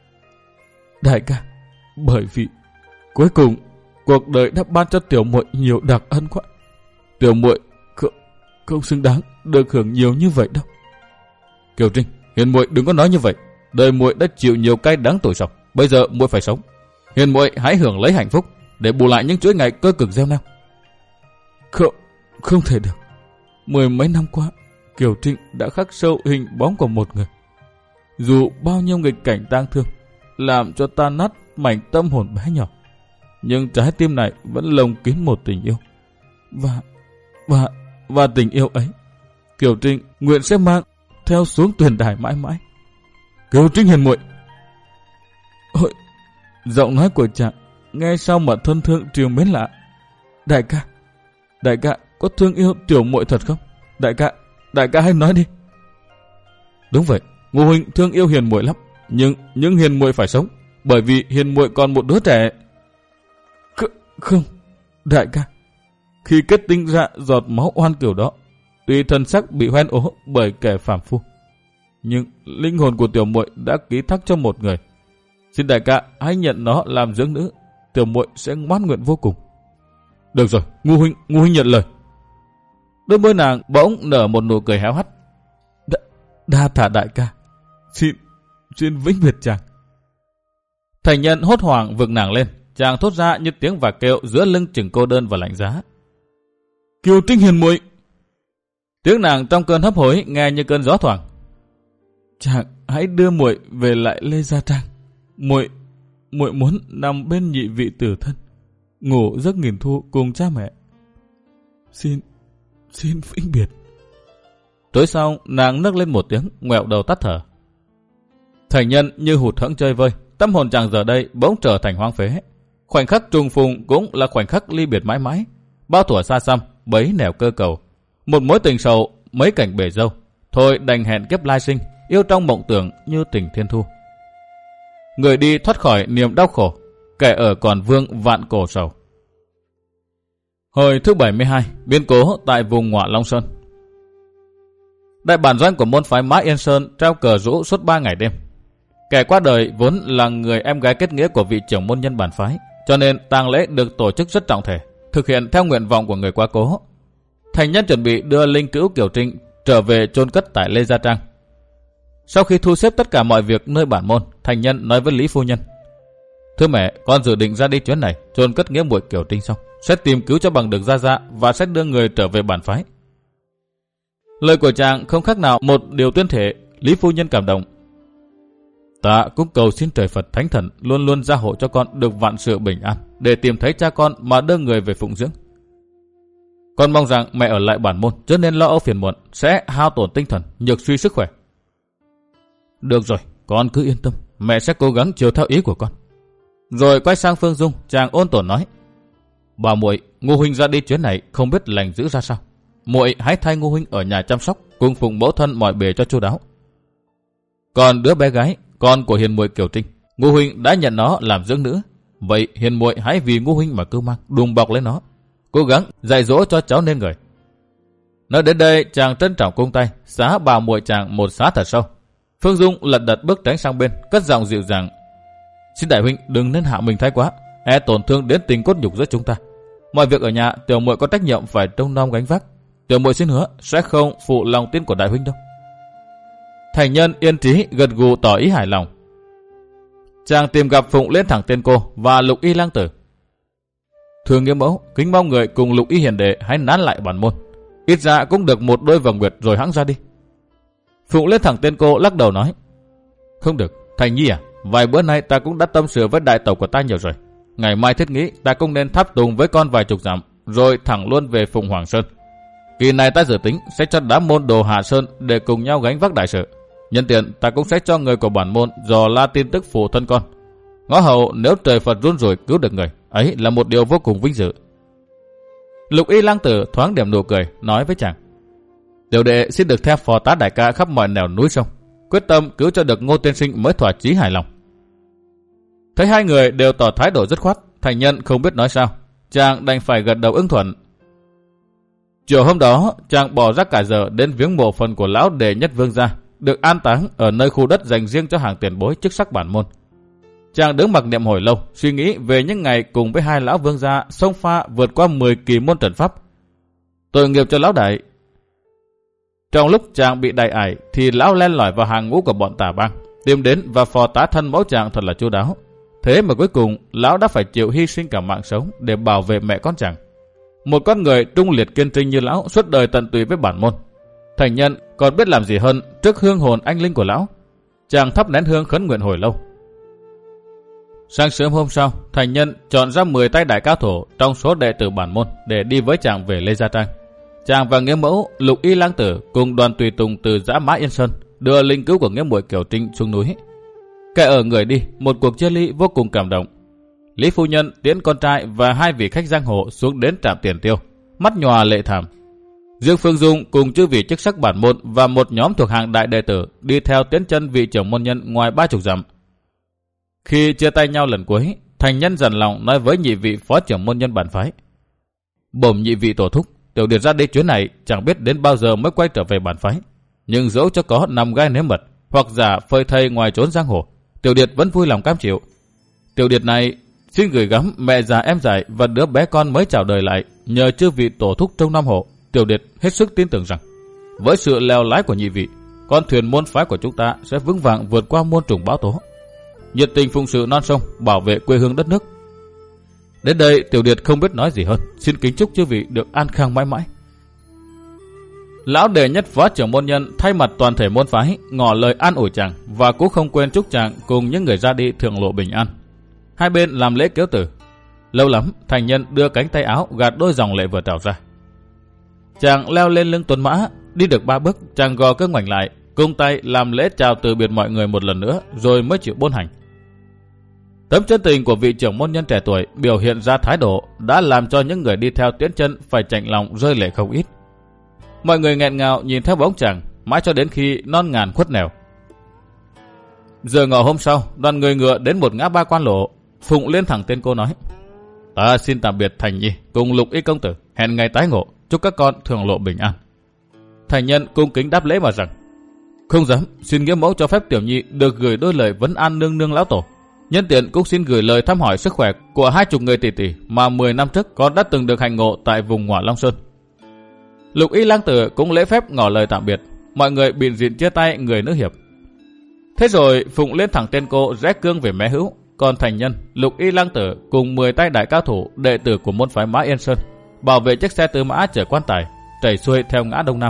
S1: Đại ca, bởi vì cuối cùng cuộc đời đã ban cho tiểu muội nhiều đặc ân quá. Tiểu muội không, không xứng đáng được hưởng nhiều như vậy đâu. Kiều Trinh, hiền muội đừng có nói như vậy. Đời muội đã chịu nhiều cay đắng tội sọc, bây giờ muội phải sống. Hiền muội hãy hưởng lấy hạnh phúc để bù lại những chuỗi ngày cơ cực gieo neo. Không, không thể được. Mười mấy năm qua, Kiều Trinh đã khắc sâu hình bóng của một người. Dù bao nhiêu nghịch cảnh tang thương làm cho tan nát mảnh tâm hồn bé nhỏ, nhưng trái tim này vẫn lồng kín một tình yêu. Và, và, và tình yêu ấy, Kiều Trinh nguyện sẽ mang theo xuống tuyền đài mãi mãi. Kiều Trinh hiền muội. Ôi, giọng nói của chàng nghe sao mà thân thương triều mến lạ. Đại ca, đại ca có thương yêu tiểu muội thật không? Đại ca, đại ca hãy nói đi. Đúng vậy, Ngô huynh thương yêu hiền muội lắm, nhưng nhưng hiền muội phải sống, bởi vì hiền muội còn một đứa trẻ. K- không, đại ca, khi kết tinh ra giọt máu oan kiểu đó, tuy thân xác bị hoen ố bởi kẻ phàm phu, nhưng linh hồn của tiểu muội đã ký thác cho một người. Xin đại ca hãy nhận nó làm dưỡng nữ, tiểu muội sẽ ngoan nguyện vô cùng. Được rồi, Ngô huynh, Ngô huynh nhận lời. Đôi môi nàng bỗng nở một nụ cười héo hắt. Đa, đa tạ đại ca, xin, xin vĩnh biệt chàng. Thành Nhân hốt hoảng vực nàng lên, chàng thốt ra như tiếng và kêu giữa lưng chừng cô đơn và lạnh giá. Kiều Trinh hiền muội. Tiếng nàng trong cơn hấp hối nghe như cơn gió thoảng. Chàng hãy đưa muội về lại Lê Gia Trang. Muội, muội muốn nằm bên nhị vị tử thân, ngủ giấc nghìn thu cùng cha mẹ. Xin, xin vĩnh biệt. Tối sau, nàng nấc lên một tiếng, ngoẹo đầu tắt thở. Thành Nhân như hụt hẫng chơi vơi, tâm hồn chàng giờ đây bỗng trở thành hoang phế. Khoảnh khắc trùng phùng cũng là khoảnh khắc ly biệt mãi mãi. Bao thuở xa xăm, bấy nẻo cơ cầu. Một mối tình sầu, mấy cảnh bể dâu. Thôi đành hẹn kiếp lai sinh, yêu trong mộng tưởng như tình thiên thu. Người đi thoát khỏi niềm đau khổ, kẻ ở còn vương vạn cổ sầu. Hồi thứ bảy mươi hai, biến cố tại vùng Ngọa Long Sơn. Đại bản doanh của môn phái Mã Yên Sơn treo cờ rũ suốt ba ngày đêm. Kẻ qua đời vốn là người em gái kết nghĩa của vị trưởng môn nhân bản phái, cho nên tang lễ được tổ chức rất trọng thể, thực hiện theo nguyện vọng của người quá cố. Thành Nhân chuẩn bị đưa linh cữu Kiều Trinh trở về chôn cất tại Lê Gia Trang. Sau khi thu xếp tất cả mọi việc nơi bản môn, Thành Nhân nói với Lý phu nhân: Thưa mẹ, con dự định ra đi chuyến này, chôn cất nghĩa muội Kiều Trinh xong, sẽ tìm cứu cho bằng được Gia Gia và sẽ đưa người trở về bản phái. Lời của chàng không khác nào một điều tuyên thể. Lý phu nhân cảm động: Ta cũng cầu xin trời Phật Thánh Thần luôn luôn gia hộ cho con được vạn sự bình an, để tìm thấy cha con mà đưa người về phụng dưỡng. Con mong rằng mẹ ở lại bản môn, chớ nên lo âu phiền muộn, sẽ hao tổn tinh thần, nhược suy sức khỏe. Được rồi, con cứ yên tâm, mẹ sẽ cố gắng chiều theo ý của con. Rồi quay sang Phương Dung, chàng ôn tồn nói: Bà muội, Ngô huynh ra đi chuyến này không biết lành giữ ra sao. Muội hãy thay Ngô huynh ở nhà chăm sóc, cùng phụng mẫu thân mọi bề cho chu đáo. Còn đứa bé gái, con của hiền muội Kiều Trinh, Ngô huynh đã nhận nó làm dưỡng nữ. Vậy hiền muội hãy vì Ngô huynh mà cưu mang, đùm bọc lấy nó, cố gắng dạy dỗ cho cháu nên người. Nói đến đây, chàng trân trọng cung tay, xá bà muội chàng một xá thật sâu. Phương Dung lật đật bước tránh sang bên, cất giọng dịu dàng: Xin đại huynh đừng nên hạ mình thái quá, e tổn thương đến tình cốt nhục giữa chúng ta. Mọi việc ở nhà tiểu muội có trách nhiệm phải trông nom gánh vác. Tiểu muội xin hứa sẽ không phụ lòng tin của đại huynh đâu. Thành Nhân yên trí gật gù tỏ ý hài lòng. Chàng tìm gặp Phụng Liên Thẳng Tiên Cô và Lục Y Lang Tử. Thưa Nghĩa Mẫu, kính mong người cùng Lục Y Hiền Đệ hãy nán lại bản môn, ít ra cũng được một đôi vòng nguyệt rồi hãng ra đi. Phụng Liên Thẳng Tiên Cô lắc đầu nói, không được, Thành Nhi à, vài bữa nay ta cũng đã tâm sự với đại tẩu của ta nhiều rồi. Ngày mai thiết nghĩ ta cũng nên tháp tùng với con vài chục dặm, rồi thẳng luôn về Phụng Hoàng Sơn. Kỳ này ta dự tính sẽ cho đám môn đồ Hạ Sơn để cùng nhau gánh vác đại sự. Nhân tiện ta cũng sẽ cho người của bản môn dò la tin tức phụ thân con. Ngõ hầu nếu trời Phật run rồi cứu được người, ấy là một điều vô cùng vinh dự. Lục Y Lang Tử thoáng điểm nụ cười, nói với chàng, tiểu đệ xin được theo phò tá đại ca khắp mọi nẻo núi sông, quyết tâm cứu cho được Ngô tiên sinh mới thỏa chí hài lòng. Thấy hai người đều tỏ thái độ dứt khoát, Thành Nhân không biết nói sao, chàng đành phải gật đầu ưng thuận. Chiều hôm đó, chàng bỏ ra cả giờ đến viếng mộ phần của lão Đệ Nhất Vương gia, được an táng ở nơi khu đất dành riêng cho hàng tiền bối chức sắc bản môn. Chàng đứng mặc niệm hồi lâu, suy nghĩ về những ngày cùng với hai lão vương gia xông pha vượt qua mười kỳ môn trận pháp. Tội nghiệp cho lão đại. Trong lúc chàng bị đại ải thì lão len lỏi vào hàng ngũ của bọn tà bang, tìm đến và phò tá thân mẫu chàng thật là chu đáo. Thế mà cuối cùng lão đã phải chịu hy sinh cả mạng sống để bảo vệ mẹ con chàng. Một con người trung liệt kiên trinh như lão suốt đời tận tụy với bản môn. Thành Nhân còn biết làm gì hơn trước hương hồn anh linh của lão. Chàng thắp nén hương khấn nguyện hồi lâu. Sáng sớm hôm sau, Thành Nhân chọn ra mười tay đại cao thủ trong số đệ tử bản môn để đi với chàng về Lê Gia Trang. Chàng và Nghĩa Mẫu, Lục Y Lang Tử cùng đoàn tùy tùng từ dã Mã Yên Sơn đưa linh cứu của Nghĩa Muội Kiều Trinh xuống núi. Kẻ ở người đi, một cuộc chia ly vô cùng cảm động. Lý phu nhân tiễn con trai và hai vị khách giang hồ xuống đến trạm Tiền Tiêu, mắt nhòa lệ thảm. Dương Phương Dung cùng chư vị chức sắc bản môn và một nhóm thuộc hàng đại đệ tử đi theo tiến chân vị trưởng môn nhân ngoài ba chục dặm. Khi chia tay nhau lần cuối, Thành Nhân dằn lòng nói với nhị vị phó trưởng môn nhân bản phái, bổn nhị vị tổ thúc, tiểu điệt ra đi chuyến này chẳng biết đến bao giờ mới quay trở về bản phái, nhưng dẫu cho có nằm gai nếm mật hoặc giả phơi thây ngoài trốn giang hồ, tiểu điệt vẫn vui lòng cam chịu. Tiểu điệt này xin gửi gắm mẹ già em dại và đứa bé con mới chào đời lại, nhờ chư vị tổ thúc trong năm hộ. Tiểu điệt hết sức tin tưởng rằng với sự leo lái của nhị vị, con thuyền môn phái của chúng ta sẽ vững vàng vượt qua muôn trùng bão tố, nhiệt tình phụng sự non sông, bảo vệ quê hương đất nước. Đến đây tiểu điệt không biết nói gì hơn, xin kính chúc chư vị được an khang mãi mãi. Lão Đệ Nhất phó trưởng môn nhân thay mặt toàn thể môn phái ngỏ lời an ủi chàng và cũng không quên chúc chàng cùng những người ra đi thượng lộ bình an. Hai bên làm lễ kéo tử. Lâu lắm, Thành Nhân đưa cánh tay áo gạt đôi dòng lệ vừa trào ra. Chàng leo lên lưng tuấn mã, đi được ba bước, chàng gò cơ ngoảnh lại, cung tay làm lễ chào từ biệt mọi người một lần nữa, rồi mới chịu buôn hành. Tấm chân tình của vị trưởng môn nhân trẻ tuổi biểu hiện ra thái độ đã làm cho những người đi theo tiến chân phải chạnh lòng rơi lệ không ít. Mọi người nghẹn ngào nhìn theo bóng chàng mãi cho đến khi non ngàn khuất nẻo. Giờ ngọ hôm sau, đoàn người ngựa đến một ngã ba quan lộ. Phụng Liên Thẳng Tiên Cô nói, ta xin tạm biệt Thành Nhi cùng Lục Y công tử, hẹn ngày tái ngộ, chúc các con thường lộ bình an. Thành Nhân cung kính đáp lễ mà rằng, không dám, xin Nghĩa Mẫu cho phép tiểu nhi được gửi đôi lời vấn an nương nương lão tổ. Nhân tiện cũng xin gửi lời thăm hỏi sức khỏe của hai chục người tỷ tỷ mà mười năm trước con đã từng được hành ngộ tại vùng Ngọa Long Sơn. Lục Y Lang Tử cũng lễ phép ngỏ lời tạm biệt, mọi người bịn diện chia tay người nữ hiệp. Thế rồi Phụng Liên Thẳng Tiên Cô rẽ cương về Mé Hữu, còn Thành Nhân, Lục Y Lang Tử cùng mười tay đại cao thủ đệ tử của môn phái Mã Yên Sơn bảo vệ chiếc xe tứ mã chở quan tài chảy xuôi theo ngã đông nam.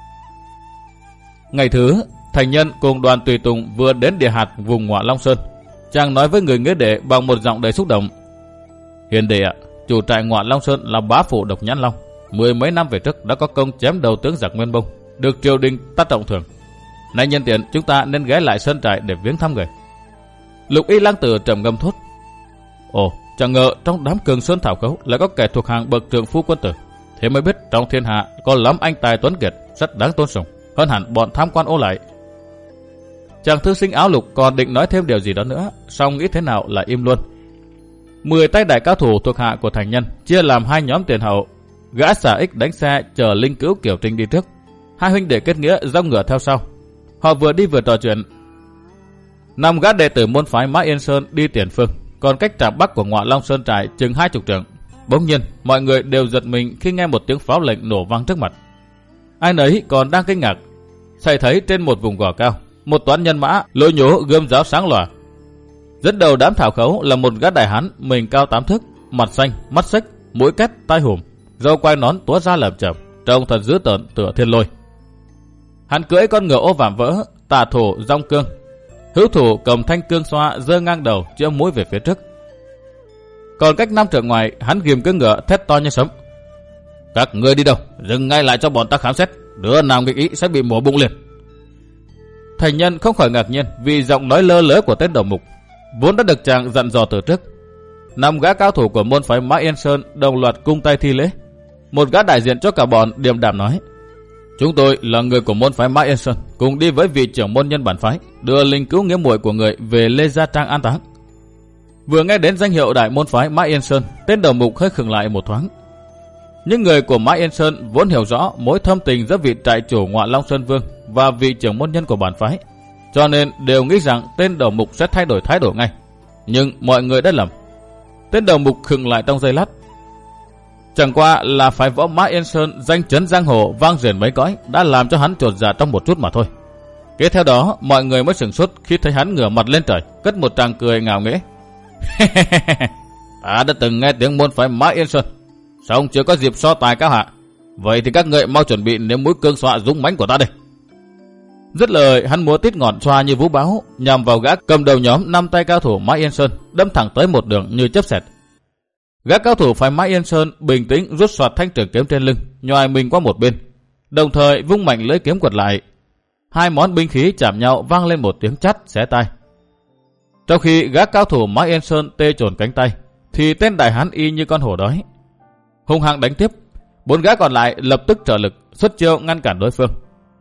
S1: Ngày thứ, Thành Nhân cùng đoàn tùy tùng vừa đến địa hạt vùng Ngọa Long Sơn. Chàng nói với người Nghĩa Đệ bằng một giọng đầy xúc động, hiền đệ ạ, chủ trại Ngọa Long Sơn là bá phụ Độc Nhãn Long, mười mấy năm về trước đã có công chém đầu tướng giặc Nguyên Bông, được triều đình tắt trọng thưởng. Nay nhân tiện chúng ta nên ghé lại sơn trại để viếng thăm người. Lục Y Lang Tử trầm ngâm thốt, ồ, chẳng ngờ trong đám Cường Sơn thảo khấu lại có kẻ thuộc hàng bậc trượng phu quân tử. Thế mới biết trong thiên hạ có lắm anh tài tuấn kiệt rất đáng tôn sùng, hơn hẳn bọn tham quan ô lại. Chàng thư sinh áo lục còn định nói thêm điều gì đó nữa, song nghĩ thế nào là im luôn. Mười tay đại cao thủ thuộc hạ của Thành Nhân chia làm hai nhóm tiền hậu. Gã xà ích đánh xe chờ linh cứu Kiều Trinh đi trước, hai huynh đệ kết nghĩa dông ngựa theo sau. Họ vừa đi vừa trò chuyện. Năm gã đệ tử môn phái Mã Yên Sơn đi tiền phương, còn cách trạm bắc của Ngọa Long Sơn trại chừng hai chục trượng. Bỗng nhiên mọi người đều giật mình khi nghe một tiếng pháo lệnh nổ vang trước mặt. Ai nấy còn đang kinh ngạc, xảy thấy trên một vùng gò cao, một toán nhân mã lôi nhố gươm giáo sáng lòa. Dẫn đầu đám thảo khấu là một gã đại hán mình cao tám thước, mặt xanh, mắt xếch, mũi két, tai hùm, râu quai nón túa ra lởm chởm, trông thật dữ tợn tựa thiên lôi. Hắn cưỡi con ngựa ô vạm vỡ, tả thủ rong cương, hữu thủ cầm thanh cương xoa giơ ngang đầu chĩa mũi về phía trước. Còn cách năm trượng ngoài, hắn ghìm cưỡi ngựa thét to như sấm: "Các ngươi đi đâu? Dừng ngay lại cho bọn ta khám xét. Đứa nào nghịch ý sẽ bị mổ bụng liền." Thành nhân không khỏi ngạc nhiên vì giọng nói lơ lớ của tên đầu mục, vốn đã được chàng dặn dò từ trước. Năm gã cao thủ của môn phái Mã Yên Sơn đồng loạt cung tay thi lễ. Một gã đại diện cho cả bọn điềm đạm nói: "Chúng tôi là người của môn phái Mã Yên Sơn, cùng đi với vị trưởng môn nhân bản phái, đưa linh cứu nghĩa muội của người về Lê Gia Trang an táng." Vừa nghe đến danh hiệu đại môn phái Mã Yên Sơn, tên đầu mục hơi khựng lại một thoáng. Những người của Mã Yên Sơn vốn hiểu rõ mối thâm tình giữa vị trại chủ Ngọa Long Sơn Vương và vị trưởng môn nhân của bản phái, cho nên đều nghĩ rằng tên đầu mục sẽ thay đổi thái độ ngay. Nhưng mọi người đã lầm. Tên đầu mục khựng lại trong giây lát. Chẳng qua là phái võ Mã Yên Sơn danh chấn giang hồ vang rền mấy cõi đã làm cho hắn chột dạ trong một chút mà thôi. Kế theo đó, mọi người mới sửng sốt khi thấy hắn ngửa mặt lên trời, cất một tràng cười ngạo nghễ. "Ta đã từng nghe tiếng môn phái Mã Yên Sơn, song chưa có dịp so tài cao hạ. Vậy thì các ngươi mau chuẩn bị nếm mũi cương xoa dũng mãnh của ta đây." Dứt lời, hắn múa tít ngọn xoa như vũ bão, nhằm vào gã cầm đầu nhóm năm tay cao thủ Mã Yên Sơn, đâm thẳng tới một đường như chớp xẹt. Gã cao thủ phái Mã Yên Sơn bình tĩnh rút soạt thanh trường kiếm trên lưng, nhoài mình qua một bên, đồng thời vung mạnh lưỡi kiếm quật lại. Hai món binh khí chạm nhau vang lên một tiếng chát xé tai. Trong khi gã cao thủ Mã Yên Sơn tê chồn cánh tay, thì tên đại hán y như con hổ đói, hung hăng đánh tiếp. Bốn gã còn lại lập tức trợ lực xuất chiêu ngăn cản đối phương.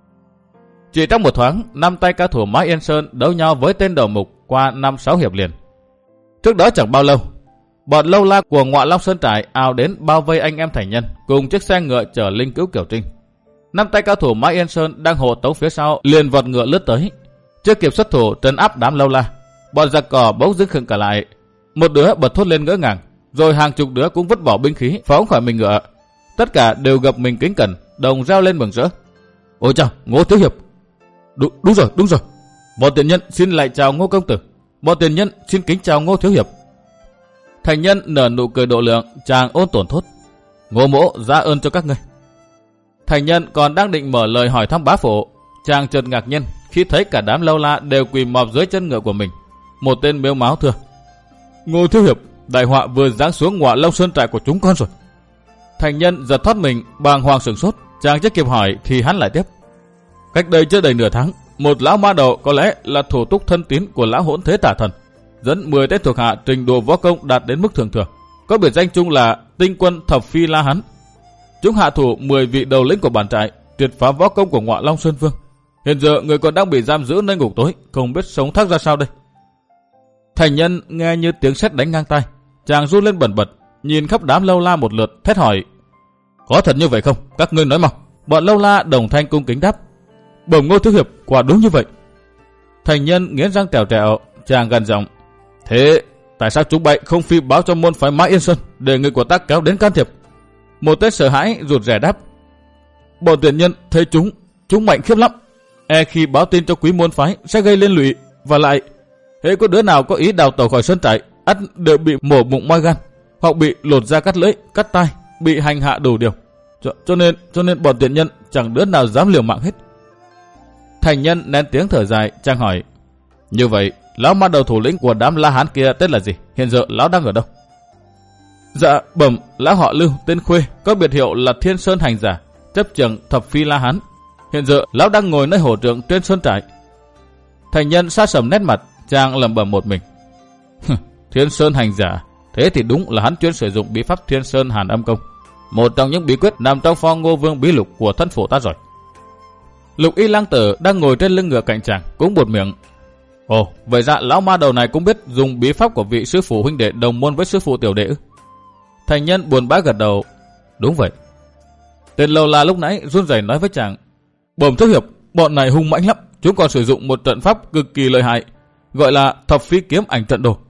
S1: Chỉ trong một thoáng, năm tay cao thủ Mã Yên Sơn đấu nhau với tên đầu mục qua năm sáu hiệp liền. Trước đó chẳng bao lâu, bọn lâu la của Ngọa Long Sơn trại ào đến bao vây anh em thành nhân cùng chiếc xe ngựa chở linh cứu Kiều Trinh. Năm tay cao thủ Mã Yên Sơn đang hộ tống phía sau liền vọt ngựa lướt tới, chưa kịp xuất thủ trấn áp đám lâu la, bọn giặc cỏ bỗng dưng khựng cả lại. Một đứa bật thốt lên ngỡ ngàng, rồi hàng chục đứa cũng vứt bỏ binh khí phóng khỏi mình ngựa. Tất cả đều gập mình kính cẩn, đồng reo lên mừng rỡ: "Ôi chào, Ngô thiếu hiệp!" Đúng, đúng rồi, đúng rồi. Bọn tiền nhân xin lại chào Ngô công tử. Bọn tiền nhân xin kính chào Ngô thiếu hiệp. Thành nhân nở nụ cười độ lượng, chàng ôn tồn thốt: "Ngô mỗ ra ơn cho các ngươi." Thành nhân còn đang định mở lời hỏi thăm bá phụ, chàng chợt ngạc nhiên khi thấy cả đám lâu la đều quỳ mọp dưới chân ngựa của mình. Một tên mếu máo thưa: "Ngô thiếu hiệp, đại họa vừa giáng xuống Ngọa Long Sơn trại của chúng con rồi." Thành nhân giật thoát mình, bàng hoàng sửng sốt, chàng chưa kịp hỏi thì hắn lại tiếp: "Cách đây chưa đầy nửa tháng, một lão ma đầu có lẽ là thủ túc thân tín của lão hỗn thế tả thần, dẫn mười tên thuộc hạ trình độ võ công đạt đến mức thường thường, có biệt danh chung là tinh quân thập phi la hán. Chúng hạ thủ mười vị đầu lĩnh của bản trại, triệt phá võ công của Ngọa Long Sơn Vương. Hiện giờ người còn đang bị giam giữ nơi ngục tối, không biết sống thác ra sao đây." Thành nhân nghe như tiếng sét đánh ngang tai, chàng run lên bần bật, nhìn khắp đám lâu la một lượt, thét hỏi: "Có thật như vậy không? Các ngươi nói mau." Bọn lâu la đồng thanh cung kính đáp: "Bẩm Ngô thiếu hiệp, quả đúng như vậy." Thành nhân nghiến răng trèo trèo, chàng gằn giọng: "Thế tại sao chúng bay không phi báo cho môn phái Mã Yên Sơn để người của ta kéo đến can thiệp?" Một tên sợ hãi rụt rè đáp: "Bọn tiền nhân thấy chúng, chúng mạnh khiếp lắm, e khi báo tin cho quý môn phái sẽ gây liên lụy, và lại hễ có đứa nào có ý đào tẩu khỏi sơn trại, ắt đều bị mổ bụng moi gan, hoặc bị lột da cắt lưỡi, cắt tai, bị hành hạ đủ điều. Cho, cho nên cho nên bọn tiền nhân chẳng đứa nào dám liều mạng hết." Thành nhân nén tiếng thở dài, chàng hỏi: "Như vậy, lão ma đầu thủ lĩnh của đám La Hán kia tên là gì? Hiện giờ lão đang ở đâu?" "Dạ bẩm, lão họ Lưu, tên Khuê, có biệt hiệu là Thiên Sơn Hành Giả, chấp trưởng thập phi La Hán. Hiện giờ lão đang ngồi nơi hổ trượng trên sơn trại." Thành nhân sa sầm nét mặt, chàng lẩm bẩm một mình: "Thiên Sơn Hành Giả, thế thì đúng là hắn chuyên sử dụng bí pháp Thiên Sơn Hàn Âm Công, một trong những bí quyết nằm trong Phong Ngô Vương bí lục của thân phụ ta rồi." Lục Y Lang Tử đang ngồi trên lưng ngựa cạnh chàng cũng buột miệng: "Ồ, vậy ra lão ma đầu này cũng biết dùng bí pháp của vị sư phụ huynh đệ đồng môn với sư phụ tiểu đệ ư?" Thành nhân buồn bã gật đầu: "Đúng vậy." Tên lâu la lúc nãy run rẩy nói với chàng: "Bẩm thiếu hiệp, bọn này hung mãnh lắm, chúng còn sử dụng một trận pháp cực kỳ lợi hại, gọi là thập phi kiếm ảnh trận đồ."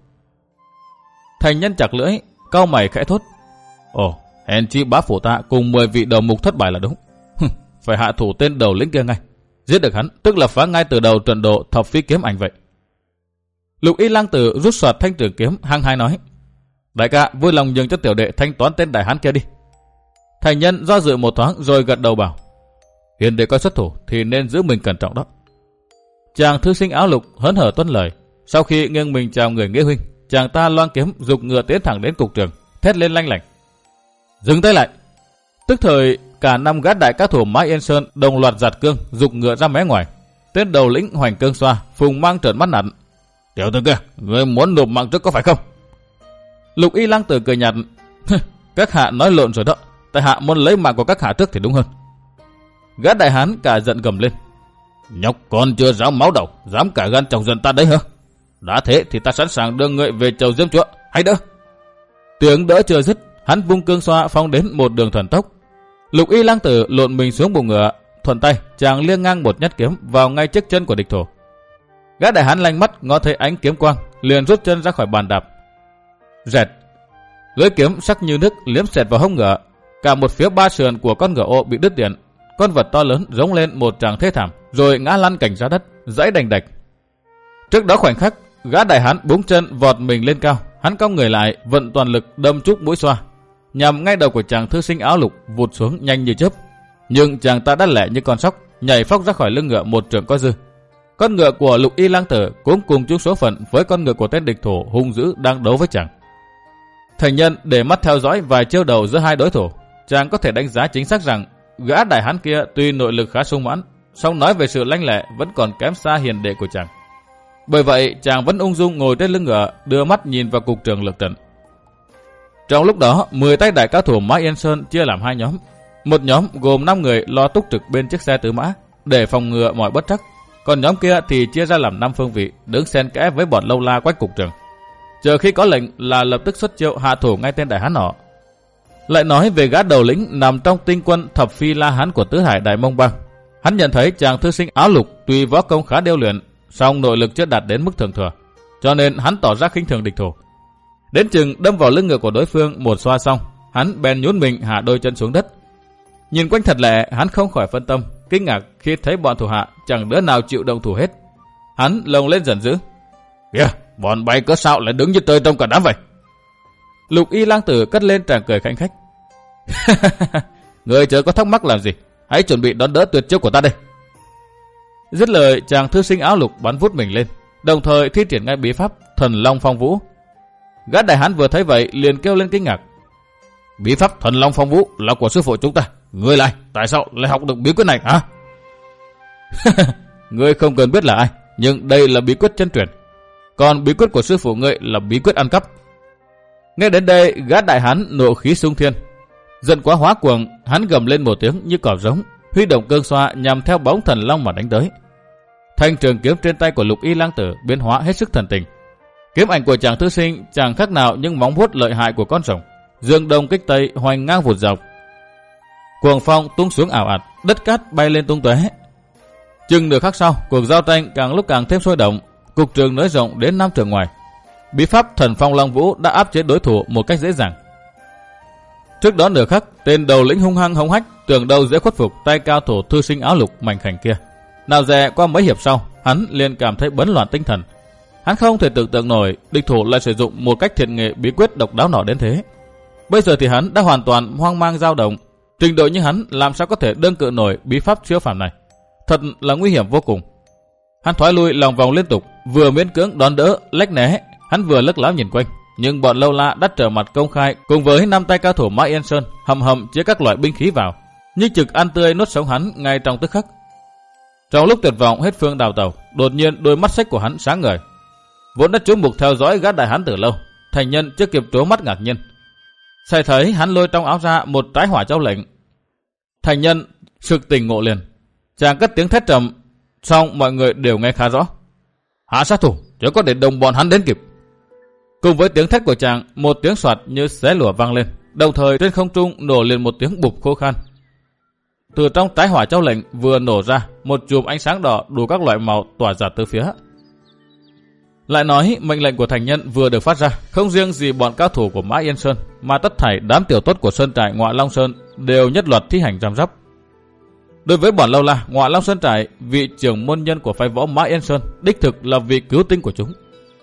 S1: Thành nhân chặt lưỡi, cau mày khẽ thốt: "Ồ, hèn chi bá phủ ta cùng mười vị đầu mục thất bại là đúng. Phải hạ thủ tên đầu lĩnh kia ngay. Giết được hắn, tức là phá ngay từ đầu trận độ thập phi kiếm ảnh vậy. Lục Y Lang Tử rút soạt thanh trường kiếm, hăng hái nói: đại ca vui lòng nhường cho tiểu đệ thanh toán tên đại hán kia đi. Thành nhân do dự một thoáng rồi gật đầu bảo: hiền đệ coi xuất thủ thì nên giữ mình cẩn trọng đó. Chàng thư sinh áo lục hớn hở tuân lời. Sau khi nghiêng mình chào người nghĩa huynh, chàng ta loan kiếm giục ngựa tiến thẳng đến cục trường, thét lên lanh lảnh: dừng tay lại! Tức thời cả năm gã đại cao thủ Mã Yên Sơn đồng loạt giạt cương, giục ngựa ra mé ngoài. Tên đầu lĩnh Hoành Cương Xoa, Phùng Mang trợn mắt nặn: tiểu tử kia, ngươi muốn nộp mạng trước có phải không? Lục Y Lang Tử cười nhạt: các hạ nói lộn rồi đó, tại hạ muốn lấy mạng của các hạ trước thì đúng hơn. Gã đại hán cả giận gầm lên: nhóc con chưa ráo máu đầu, dám cả gan chọc giận ta đấy hả? Đã thế thì ta sẵn sàng đưa ngươi về chầu Diêm Chúa, hãy đỡ! Tiếng đỡ chưa dứt, hắn vung cương xoa phóng đến một đường thần tốc. Lục Y Lang Tử lộn mình xuống bụng ngựa, thuận tay chàng liêng ngang một nhát kiếm vào ngay trước chân của địch thủ. Gã đại hán lanh mắt ngó thấy ánh kiếm quang, liền rút chân ra khỏi bàn đạp. Rẹt, lưỡi kiếm sắc như nước liếm xẹt vào hông ngựa, cả một phía ba sườn của con ngựa ô bị đứt điện. Con vật to lớn rống lên một tràng thê thảm, rồi ngã lăn cảnh ra đất, dãy đành đạch. Trước đó khoảnh khắc, gã đại hán búng chân vọt mình lên cao, hắn cong người lại, vận toàn lực đâm trúng mũi xoa, nhằm ngay đầu của chàng thư sinh áo lục, vụt xuống nhanh như chớp. Nhưng chàng ta đã lẹ như con sóc, nhảy phóc ra khỏi lưng ngựa một trường có dư. Con ngựa của Lục Y Lang Tử cũng cùng chung số phận với con ngựa của tên địch thủ hung dữ đang đấu với chàng. Thành nhân để mắt theo dõi vài chiêu đầu giữa hai đối thủ, chàng có thể đánh giá chính xác rằng gã đại hán kia tuy nội lực khá sung mãn, song nói về sự lanh lẹ vẫn còn kém xa hiền đệ của chàng. Bởi vậy chàng vẫn ung dung ngồi trên lưng ngựa, đưa mắt nhìn vào cục trường lược trận. Trong lúc đó, mười tay đại cao thủ Mã Yên Sơn chia làm hai nhóm. Một nhóm gồm năm người lo túc trực bên chiếc xe tứ mã để phòng ngừa mọi bất trắc, còn nhóm kia thì chia ra làm năm phương vị, đứng xen kẽ với bọn lâu la quanh cục trường, chờ khi có lệnh là lập tức xuất chiêu hạ thủ ngay tên đại hán nọ. Lại nói về gã đầu lĩnh nằm trong tinh quân thập phi la hán của tứ hải Đại Mông Bang, hắn nhận thấy chàng thư sinh áo lục tuy võ công khá điêu luyện, song nội lực chưa đạt đến mức thường thừa, cho nên hắn tỏ ra khinh thường địch thủ. Đến chừng đâm vào lưng ngựa của đối phương một xoa xong, hắn bèn nhún mình hạ đôi chân xuống đất. Nhìn quanh thật lẹ, hắn không khỏi phân tâm, kinh ngạc khi thấy bọn thủ hạ chẳng đứa nào chịu động thủ hết. Hắn lồng lên giận dữ: kìa, bọn bay cớ sao lại đứng như tơi trong cả đám vậy? Lục Y Lang Tử cất lên tràng cười khanh khách: người chớ có thắc mắc làm gì, hãy chuẩn bị đón đỡ tuyệt chiêu của ta đây. Dứt lời, chàng thư sinh áo lục bắn vút mình lên, đồng thời thi triển ngay bí pháp Thần Long Phong Vũ. Gã đại hán vừa thấy vậy liền kêu lên kinh ngạc: bí pháp Thần Long Phong Vũ là của sư phụ chúng ta, ngươi lại tại sao lại học được bí quyết này hả? Ngươi không cần biết là ai, nhưng đây là bí quyết chân truyền, còn bí quyết của sư phụ ngươi là bí quyết ăn cắp. Nghe đến đây, gã đại hán nộ khí xung thiên, giận quá hóa cuồng, hắn gầm lên một tiếng như cọp giống, huy động cương xoa nhằm theo bóng thần long mà đánh tới. Thanh trường kiếm trên tay của Lục Y Lang Tử biến hóa hết sức thần tình. Kiếm ảnh của chàng thư sinh chẳng khác nào những móng vuốt lợi hại của con rồng, dương đông kích tây, hoành ngang vụt dọc. Cuồng phong tung xuống ảo ạt, đất cát bay lên tung tóe. Chừng nửa khắc sau, cuộc giao tranh càng lúc càng thêm sôi động, cục trường nới rộng đến năm trượng ngoài. Bí pháp Thần Phong Long Vũ đã áp chế đối thủ một cách dễ dàng. Trước đó nửa khắc, tên đầu lĩnh hung hăng hống hách, tưởng đâu dễ khuất phục tay cao thủ thư sinh áo lục mảnh khảnh kia. Nào dè qua mấy hiệp sau, hắn liền cảm thấy bấn loạn tinh thần. Hắn không thể tưởng tượng nổi địch thủ lại sử dụng một cách thiện nghệ bí quyết độc đáo nọ đến thế. Bây giờ thì hắn đã hoàn toàn hoang mang dao động. Trình độ như hắn làm sao có thể đương cự nổi bí pháp siêu phàm này? Thật là nguy hiểm vô cùng. Hắn thoái lui lòng vòng liên tục, vừa miễn cưỡng đón đỡ, lách né. Hắn vừa lấc láo nhìn quanh, nhưng bọn lâu la đã trở mặt công khai cùng với năm tay cao thủ Mã Yên Sơn hầm hầm chứa các loại binh khí vào, như trực ăn tươi nuốt sống hắn ngay trong tức khắc. Trong lúc tuyệt vọng hết phương đào tàu, đột nhiên đôi mắt sách của hắn sáng ngời. Vốn đã chú mục theo dõi gã đại hán từ lâu, thành nhân chưa kịp trố mắt ngạc nhiên, sai thấy hắn lôi trong áo ra một trái hỏa châu lệnh. Thành nhân sực tỉnh ngộ liền, chàng cất tiếng thét trầm, xong mọi người đều nghe khá rõ: hạ sát thủ, chớ có để đồng bọn hắn đến kịp. Cùng với tiếng thét của chàng, một tiếng soạt như xé lửa vang lên, đồng thời trên không trung nổ liền một tiếng bụp khô khan. Từ trong trái hỏa châu lệnh vừa nổ ra một chùm ánh sáng đỏ đủ các loại màu tỏa ra từ phía. Lại nói mệnh lệnh của thành nhân vừa được phát ra, không riêng gì bọn cao thủ của Mã Yên Sơn, mà tất thảy đám tiểu tốt của sơn trại Ngọa Long Sơn đều nhất loạt thi hành răm rắp. Đối với bọn Lâu La, Ngọa Long Sơn Trại, vị trưởng môn nhân của phái võ Mã Yên Sơn đích thực là vị cứu tinh của chúng.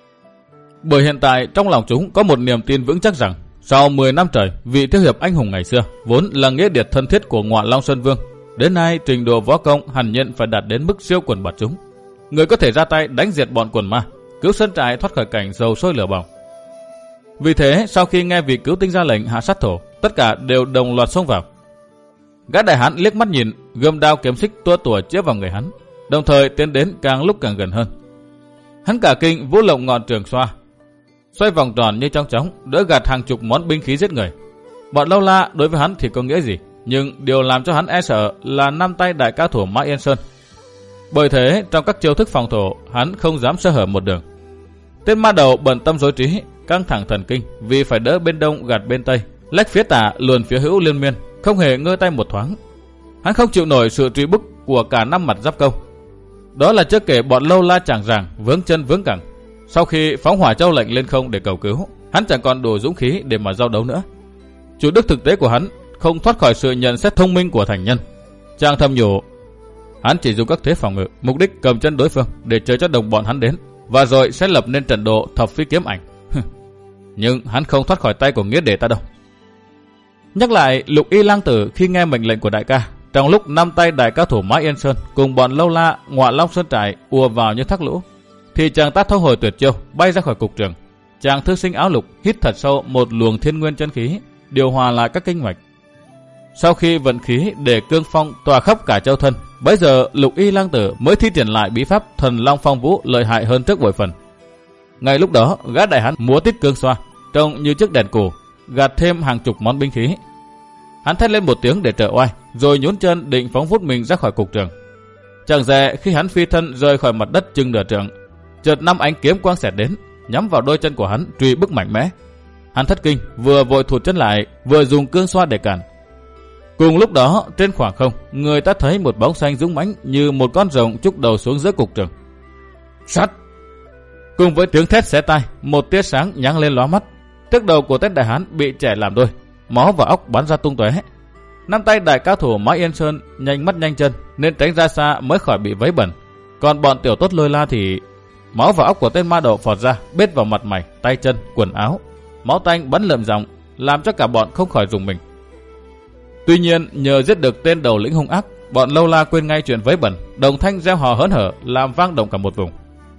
S1: Bởi hiện tại trong lòng chúng có một niềm tin vững chắc rằng sau mười năm trời, vị thiếu hiệp anh hùng ngày xưa vốn là nghĩa điệt thân thiết của Ngọa Long Sơn Vương, đến nay trình độ võ công hẳn nhiên phải đạt đến mức siêu quần bạt chúng. Người có thể ra tay đánh diệt bọn quần ma, cứu Sơn Trại thoát khỏi cảnh dầu sôi lửa bỏng. Vì thế, sau khi nghe vị cứu tinh ra lệnh hạ sát thổ, tất cả đều đồng loạt xông vào. Gã đại hán liếc mắt nhìn, gươm đao kiếm xích tua tủa chĩa vào người hắn, đồng thời tiến đến càng lúc càng gần hơn. Hắn cả kinh vũ lộng ngọn trường xoa, xoay vòng tròn như trong chóng, đỡ gạt hàng chục món binh khí giết người. Bọn Lâu La đối với hắn thì có nghĩa gì, nhưng điều làm cho hắn e sợ là năm tay đại cao thủ Mã Yên Sơn. Bởi thế, trong các chiêu thức phòng thủ, hắn không dám sơ hở một đường. Tên ma đầu bận tâm rối trí, căng thẳng thần kinh vì phải đỡ bên đông gạt bên tây, lách phía tả luồn phía hữu liên miên, không hề ngơi tay một thoáng. Hắn không chịu nổi sự truy bức của cả năm mặt giáp công. Đó là chưa kể bọn Lâu La chẳng ràng vướng chân vướng cẳng. Sau khi phóng hỏa châu lệnh lên không để cầu cứu, hắn chẳng còn đủ dũng khí để mà giao đấu nữa. Chủ đức thực tế của hắn không thoát khỏi sự nhận xét thông minh của thành nhân. Chàng thầm nhủ, hắn chỉ dùng các thế phòng ngự, mục đích cầm chân đối phương để chờ cho đồng bọn hắn đến, và rồi sẽ lập nên trận độ thập phi kiếm ảnh. Nhưng hắn không thoát khỏi tay của nghĩa đệ ta đâu. Nhắc lại Lục Y Lang Tử khi nghe mệnh lệnh của đại ca, trong lúc năm tay đại cao thủ Mã Yên Sơn cùng bọn Lâu La, Ngọa Long Sơn Trại ùa vào như thác lũ, thì chàng ta thâu hồi tuyệt chiêu, bay ra khỏi cục trường. Chàng thư sinh áo lục hít thật sâu một luồng thiên nguyên chân khí, điều hòa lại các kinh mạch. Sau khi vận khí để cương phong tỏa khắp cả châu thân, bấy giờ Lục Y Lang Tử mới thi triển lại bí pháp Thần Long Phong Vũ lợi hại hơn trước bội phần. Ngay lúc đó, gã đại hán múa tít cương xoa, trông như chiếc đèn cù, gạt thêm hàng chục món binh khí. Hắn thét lên một tiếng để trợ oai, rồi nhún chân định phóng vút mình ra khỏi cục trường. Chẳng dè khi hắn phi thân rơi khỏi mặt đất chừng nửa trượng, chợt năm ánh kiếm quang xẹt đến, nhắm vào đôi chân của hắn truy bức mạnh mẽ. Hắn thất kinh, vừa vội thụt chân lại, vừa dùng cương xoa để cản. Cùng lúc đó, trên khoảng không, người ta thấy một bóng xanh dũng mãnh như một con rồng trúc đầu xuống giữa cục trường. Sát! Cùng với tiếng thét xé tai, một tia sáng nháng lên lóa mắt. Trước đầu của tên đại hán bị chẻ làm đôi, máu và óc bắn ra tung tóe. Năm tay đại cao thủ Mã Yên Sơn nhanh mắt nhanh chân nên tránh ra xa mới khỏi bị vấy bẩn. Còn bọn tiểu tốt Lôi La thì máu và óc của tên ma đầu phọt ra, bết vào mặt mày, tay chân, quần áo. Máu tanh bắn lượm ròng, làm cho cả bọn không khỏi rùng mình. Tuy nhiên, nhờ giết được tên đầu lĩnh hung ác, bọn Lâu La quên ngay chuyện vấy bẩn, đồng thanh reo hò hớn hở, làm vang động cả một vùng.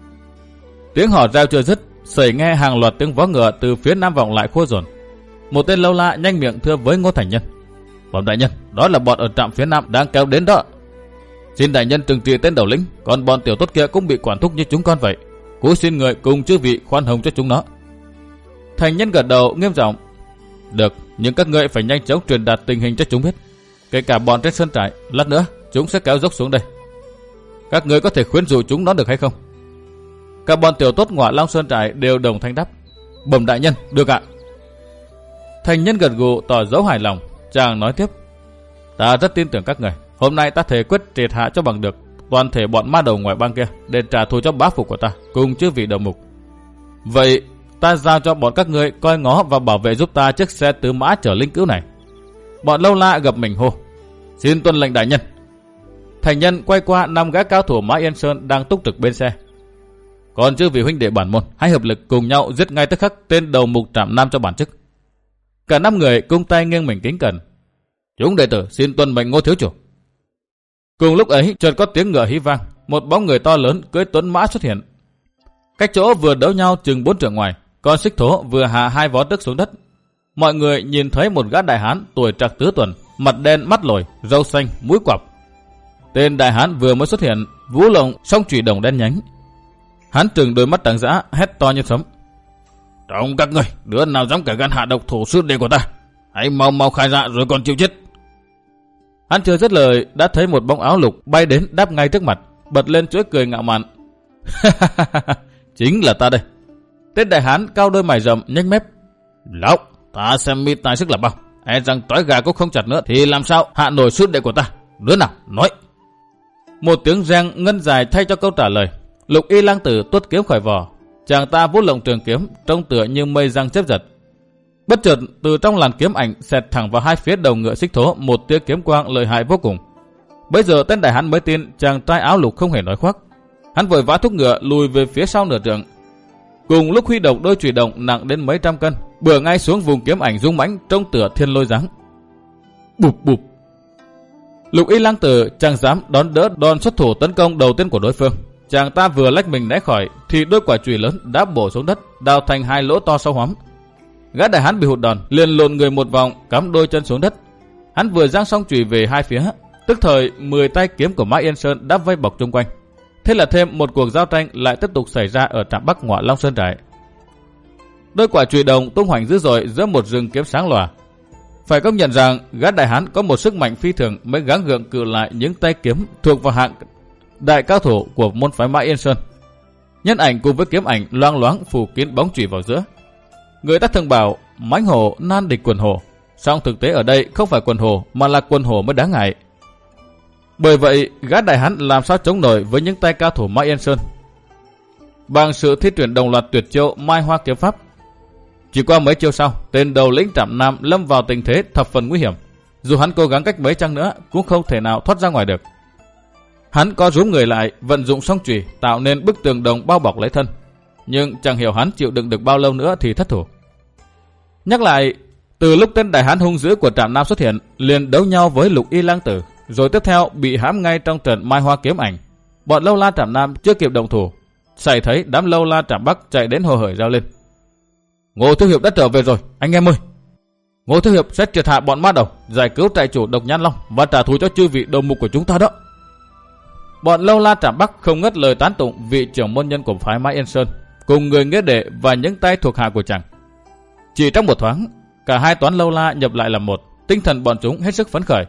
S1: Tiếng hò reo chưa dứt, sẩy nghe hàng loạt tiếng vó ngựa từ phía nam vọng lại khua dồn. Một tên Lâu La nhanh miệng thưa với Ngô Thành Nhân: "Bẩm đại nhân, đó là bọn ở trạm phía nam đang kéo đến đó. Xin đại nhân trừng trị tên đầu lĩnh, còn bọn tiểu tốt kia cũng bị quản thúc như chúng con vậy. Cúi xin người cùng chư vị khoan hồng cho chúng nó." Thành Nhân gật đầu nghiêm giọng: "Được, nhưng các ngươi phải nhanh chóng truyền đạt tình hình cho chúng biết. Kể cả bọn trên sơn trại, lát nữa chúng sẽ kéo dốc xuống đây. Các ngươi có thể khuyến dụ chúng nó được hay không?" Cả bọn tiểu tốt Ngọa Long Sơn Trại đều đồng thanh đáp: "Bẩm đại nhân, được ạ." Thành Nhân gật gù tỏ dấu hài lòng. Chàng nói tiếp: "Ta rất tin tưởng các người. Hôm nay ta thể quyết triệt hạ cho bằng được toàn thể bọn ma đầu ngoại bang kia để trả thù cho bá phụ của ta cùng chư vị đầu mục. Vậy ta giao cho bọn các ngươi coi ngó và bảo vệ giúp ta chiếc xe tứ mã chở linh cữu này." Bọn Lâu La gập mình hô: "Xin tuân lệnh đại nhân." Thành Nhân quay qua năm gã cao thủ Mã Yên Sơn đang túc trực bên xe: "Còn chư vị huynh đệ bản môn, hãy hợp lực cùng nhau giết ngay tức khắc tên đầu mục Trạm Nam cho bản chức." Cả năm người cung tay nghiêng mình kính cẩn: "Chúng đệ tử xin tuân mệnh Ngô thiếu chủ." Cùng lúc ấy chợt có tiếng ngựa hí vang, một bóng người to lớn cưỡi tuấn mã xuất hiện. Cách chỗ vừa đấu nhau chừng bốn trượng ngoài, con xích thố vừa hạ hai vó tức xuống đất. Mọi người nhìn thấy một gã đại hán tuổi trạc tứ tuần, mặt đen mắt lồi, râu xanh, mũi quặp. Tên đại hán vừa mới xuất hiện, vũ lộng song chùy đồng đen nhánh. Hắn trừng đôi mắt trắng dã, hét to như sấm: "Trong các ngươi, đứa nào dám cả gan hạ độc thủ sư đệ của ta, hãy mau mau khai ra rồi còn chịu chết." Hắn chưa dứt lời đã thấy một bóng áo lục bay đến đáp ngay trước mặt, bật lên chuỗi cười ngạo mạn: "Chính là ta đây." Tên đại hán cao đôi mày rậm nhếch mép: "Lão, ta xem mi tài sức là bao, e rằng trói gà cũng không chặt nữa thì làm sao hạ nổi sư đệ của ta, đứa nào nói." Một tiếng reng ngân dài thay cho câu trả lời. Lục Y Lang Tử tuốt kiếm khỏi vỏ, chàng ta vút lộng trường kiếm trông tựa như mây răng chớp giật. Bất chợt từ trong làn kiếm ảnh xẹt thẳng vào hai phía đầu ngựa xích thố một tia kiếm quang lợi hại vô cùng. Bây giờ tên đại hán mới tin chàng trai áo lục không hề nói khoác. Hắn vội vã thúc ngựa lùi về phía sau nửa trượng. Cùng lúc huy động đôi chùy đồng nặng đến mấy trăm cân, bừa ngay xuống vùng kiếm ảnh rung mãnh trông tựa thiên lôi giáng. Bụp bụp. Lục Y Lang Tử chẳng dám đón đỡ đòn xuất thủ tấn công đầu tiên của đối phương. Chàng ta vừa lách mình né khỏi thì đôi quả chùy lớn đã bổ xuống đất, đào thành hai lỗ to sâu hoắm. Gã đại hán bị hụt đòn, liền lộn người một vòng, cắm đôi chân xuống đất. Hắn vừa giang song chùy về hai phía, tức thời mười tay kiếm của Mã Yên Sơn đã vây bọc chung quanh. Thế là thêm một cuộc giao tranh lại tiếp tục xảy ra ở trạm Bắc Ngọa Long Sơn trại. Đôi quả chùy đồng tung hoành dữ dội giữa một rừng kiếm sáng lòa. Phải công nhận rằng gã đại hán có một sức mạnh phi thường mới gắng gượng cự lại những tay kiếm thuộc vào hạng đại cao thủ của môn phái Mã Yên Sơn. Nhân ảnh cùng với kiếm ảnh loang loáng phủ kín bóng chùy vào giữa. Người ta thường bảo mãnh hổ nan địch quần hổ, song thực tế ở đây không phải quần hổ mà là quần hổ mới đáng ngại. Bởi vậy gã đại hán làm sao chống nổi với những tay cao thủ Mã Yên Sơn. Bằng sự thi triển đồng loạt tuyệt chiêu Mai Hoa kiếm pháp, chỉ qua mấy chiêu sau, tên đầu lĩnh Trạm Nam lâm vào tình thế thập phần nguy hiểm. Dù hắn cố gắng cách mấy chăng nữa cũng không thể nào thoát ra ngoài được. Hắn có rúm người lại, vận dụng song chùy tạo nên bức tường đồng bao bọc lấy thân, nhưng chẳng hiểu hắn chịu đựng được bao lâu nữa thì thất thủ. Nhắc lại, từ lúc tên đại hán hung dữ của Trạm Nam xuất hiện, liền đấu nhau với Lục Y Lang Tử, rồi tiếp theo bị hãm ngay trong trận Mai Hoa kiếm ảnh. Bọn lâu la Trạm Nam chưa kịp động thủ, xảy thấy đám lâu la Trạm Bắc chạy đến hồ hởi rao lên: Ngô Thiếu Hiệp đã trở về rồi, anh em ơi! Ngô Thiếu Hiệp sẽ triệt hạ bọn ma đầu, giải cứu trại chủ Độc Nhan Long và trả thù cho chư vị đầu mục của chúng ta đó. Bọn lâu la Trạm Bắc không ngớt lời tán tụng vị trưởng môn nhân của phái Mã Yên Sơn, cùng người nghĩa đệ và những tay thuộc hạ của chàng. Chỉ trong một thoáng, cả hai toán lâu la nhập lại làm một, tinh thần bọn chúng hết sức phấn khởi.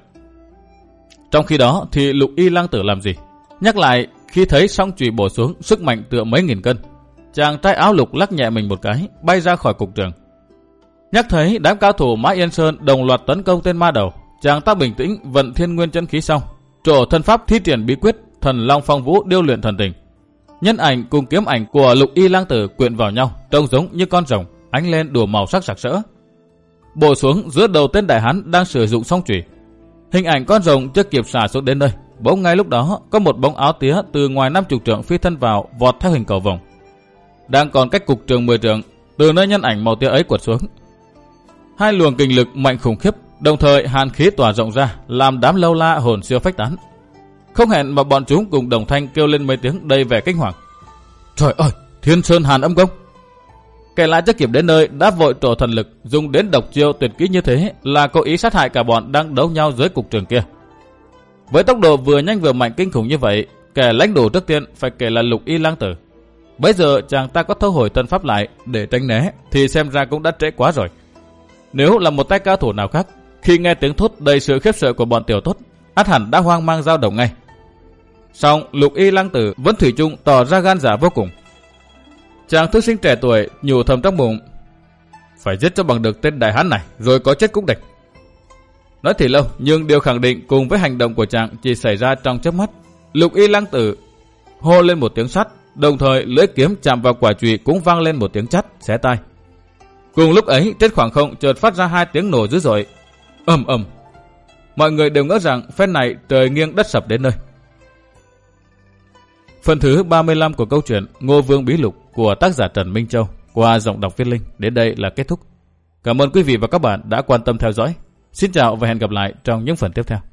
S1: Trong khi đó thì Lục Y Lang Tử làm gì? Nhắc lại, khi thấy song chùy bổ xuống, sức mạnh tựa mấy nghìn cân, chàng trai áo lục lắc nhẹ mình một cái, bay ra khỏi cục trường. Nhắc thấy đám cao thủ Mã Yên Sơn đồng loạt tấn công tên ma đầu, chàng ta bình tĩnh vận thiên nguyên chân khí xong, trổ thân pháp thi triển bí quyết Thần Long Phong Vũ điêu luyện thần tình. Nhân ảnh cùng kiếm ảnh của Lục Y Lang Tử quyện vào nhau, trông giống như con rồng, ánh lên đủ màu sắc sặc sỡ. Bổ xuống giữa đầu tên đại hán đang sử dụng song chùy. Hình ảnh con rồng chưa kịp xả xuống đến nơi, bỗng ngay lúc đó có một bóng áo tía từ ngoài năm chục trượng phi thân vào, vọt theo hình cầu vồng. Đang còn cách cục trường mười trượng, từ nơi nhân ảnh màu tía ấy quật xuống, hai luồng kình lực mạnh khủng khiếp, đồng thời hàn khí tỏa rộng ra, làm đám lâu la hồn siêu phách tán. Không hẹn mà bọn chúng cùng đồng thanh kêu lên mấy tiếng đầy vẻ kinh hoàng: Trời ơi, Thiên Sơn Hàn Âm Công! Kẻ lạ chưa kịp đến nơi đã vội trổ thần lực, dùng đến độc chiêu tuyệt kỹ như thế là cố ý sát hại cả bọn đang đấu nhau dưới cục trường kia. Với tốc độ vừa nhanh vừa mạnh kinh khủng như vậy, kẻ lãnh đủ trước tiên phải kể là Lục Y Lang Tử. Bây giờ chàng ta có thâu hồi thân pháp lại để tránh né thì xem ra cũng đã trễ quá rồi. Nếu là một tay cao thủ nào khác, khi nghe tiếng thốt đầy sự khiếp sợ của bọn tiểu tốt, ắt hẳn đã hoang mang dao động ngay. Song Lục Y Lang Tử vẫn thủy chung tỏ ra gan dạ vô cùng. Chàng thư sinh trẻ tuổi nhủ thầm trong bụng: Phải giết cho bằng được tên đại hán này, rồi có chết cũng đành. Nói thì lâu, nhưng điều khẳng định cùng với hành động của chàng chỉ xảy ra trong chớp mắt. Lục Y Lang Tử hô lên một tiếng sắt, đồng thời lưỡi kiếm chạm vào quả chùy cũng vang lên một tiếng chát xé tai. Cùng lúc ấy, trên khoảng không chợt phát ra hai tiếng nổ dữ dội, ầm ầm. Mọi người đều ngỡ rằng phen này trời nghiêng đất sập đến nơi. Phần thứ ba mươi lăm của câu chuyện Ngô Vương Bí Lục của tác giả Trần Minh Châu qua giọng đọc Viết Linh đến đây là kết thúc. Cảm ơn quý vị và các bạn đã quan tâm theo dõi. Xin chào và hẹn gặp lại trong những phần tiếp theo.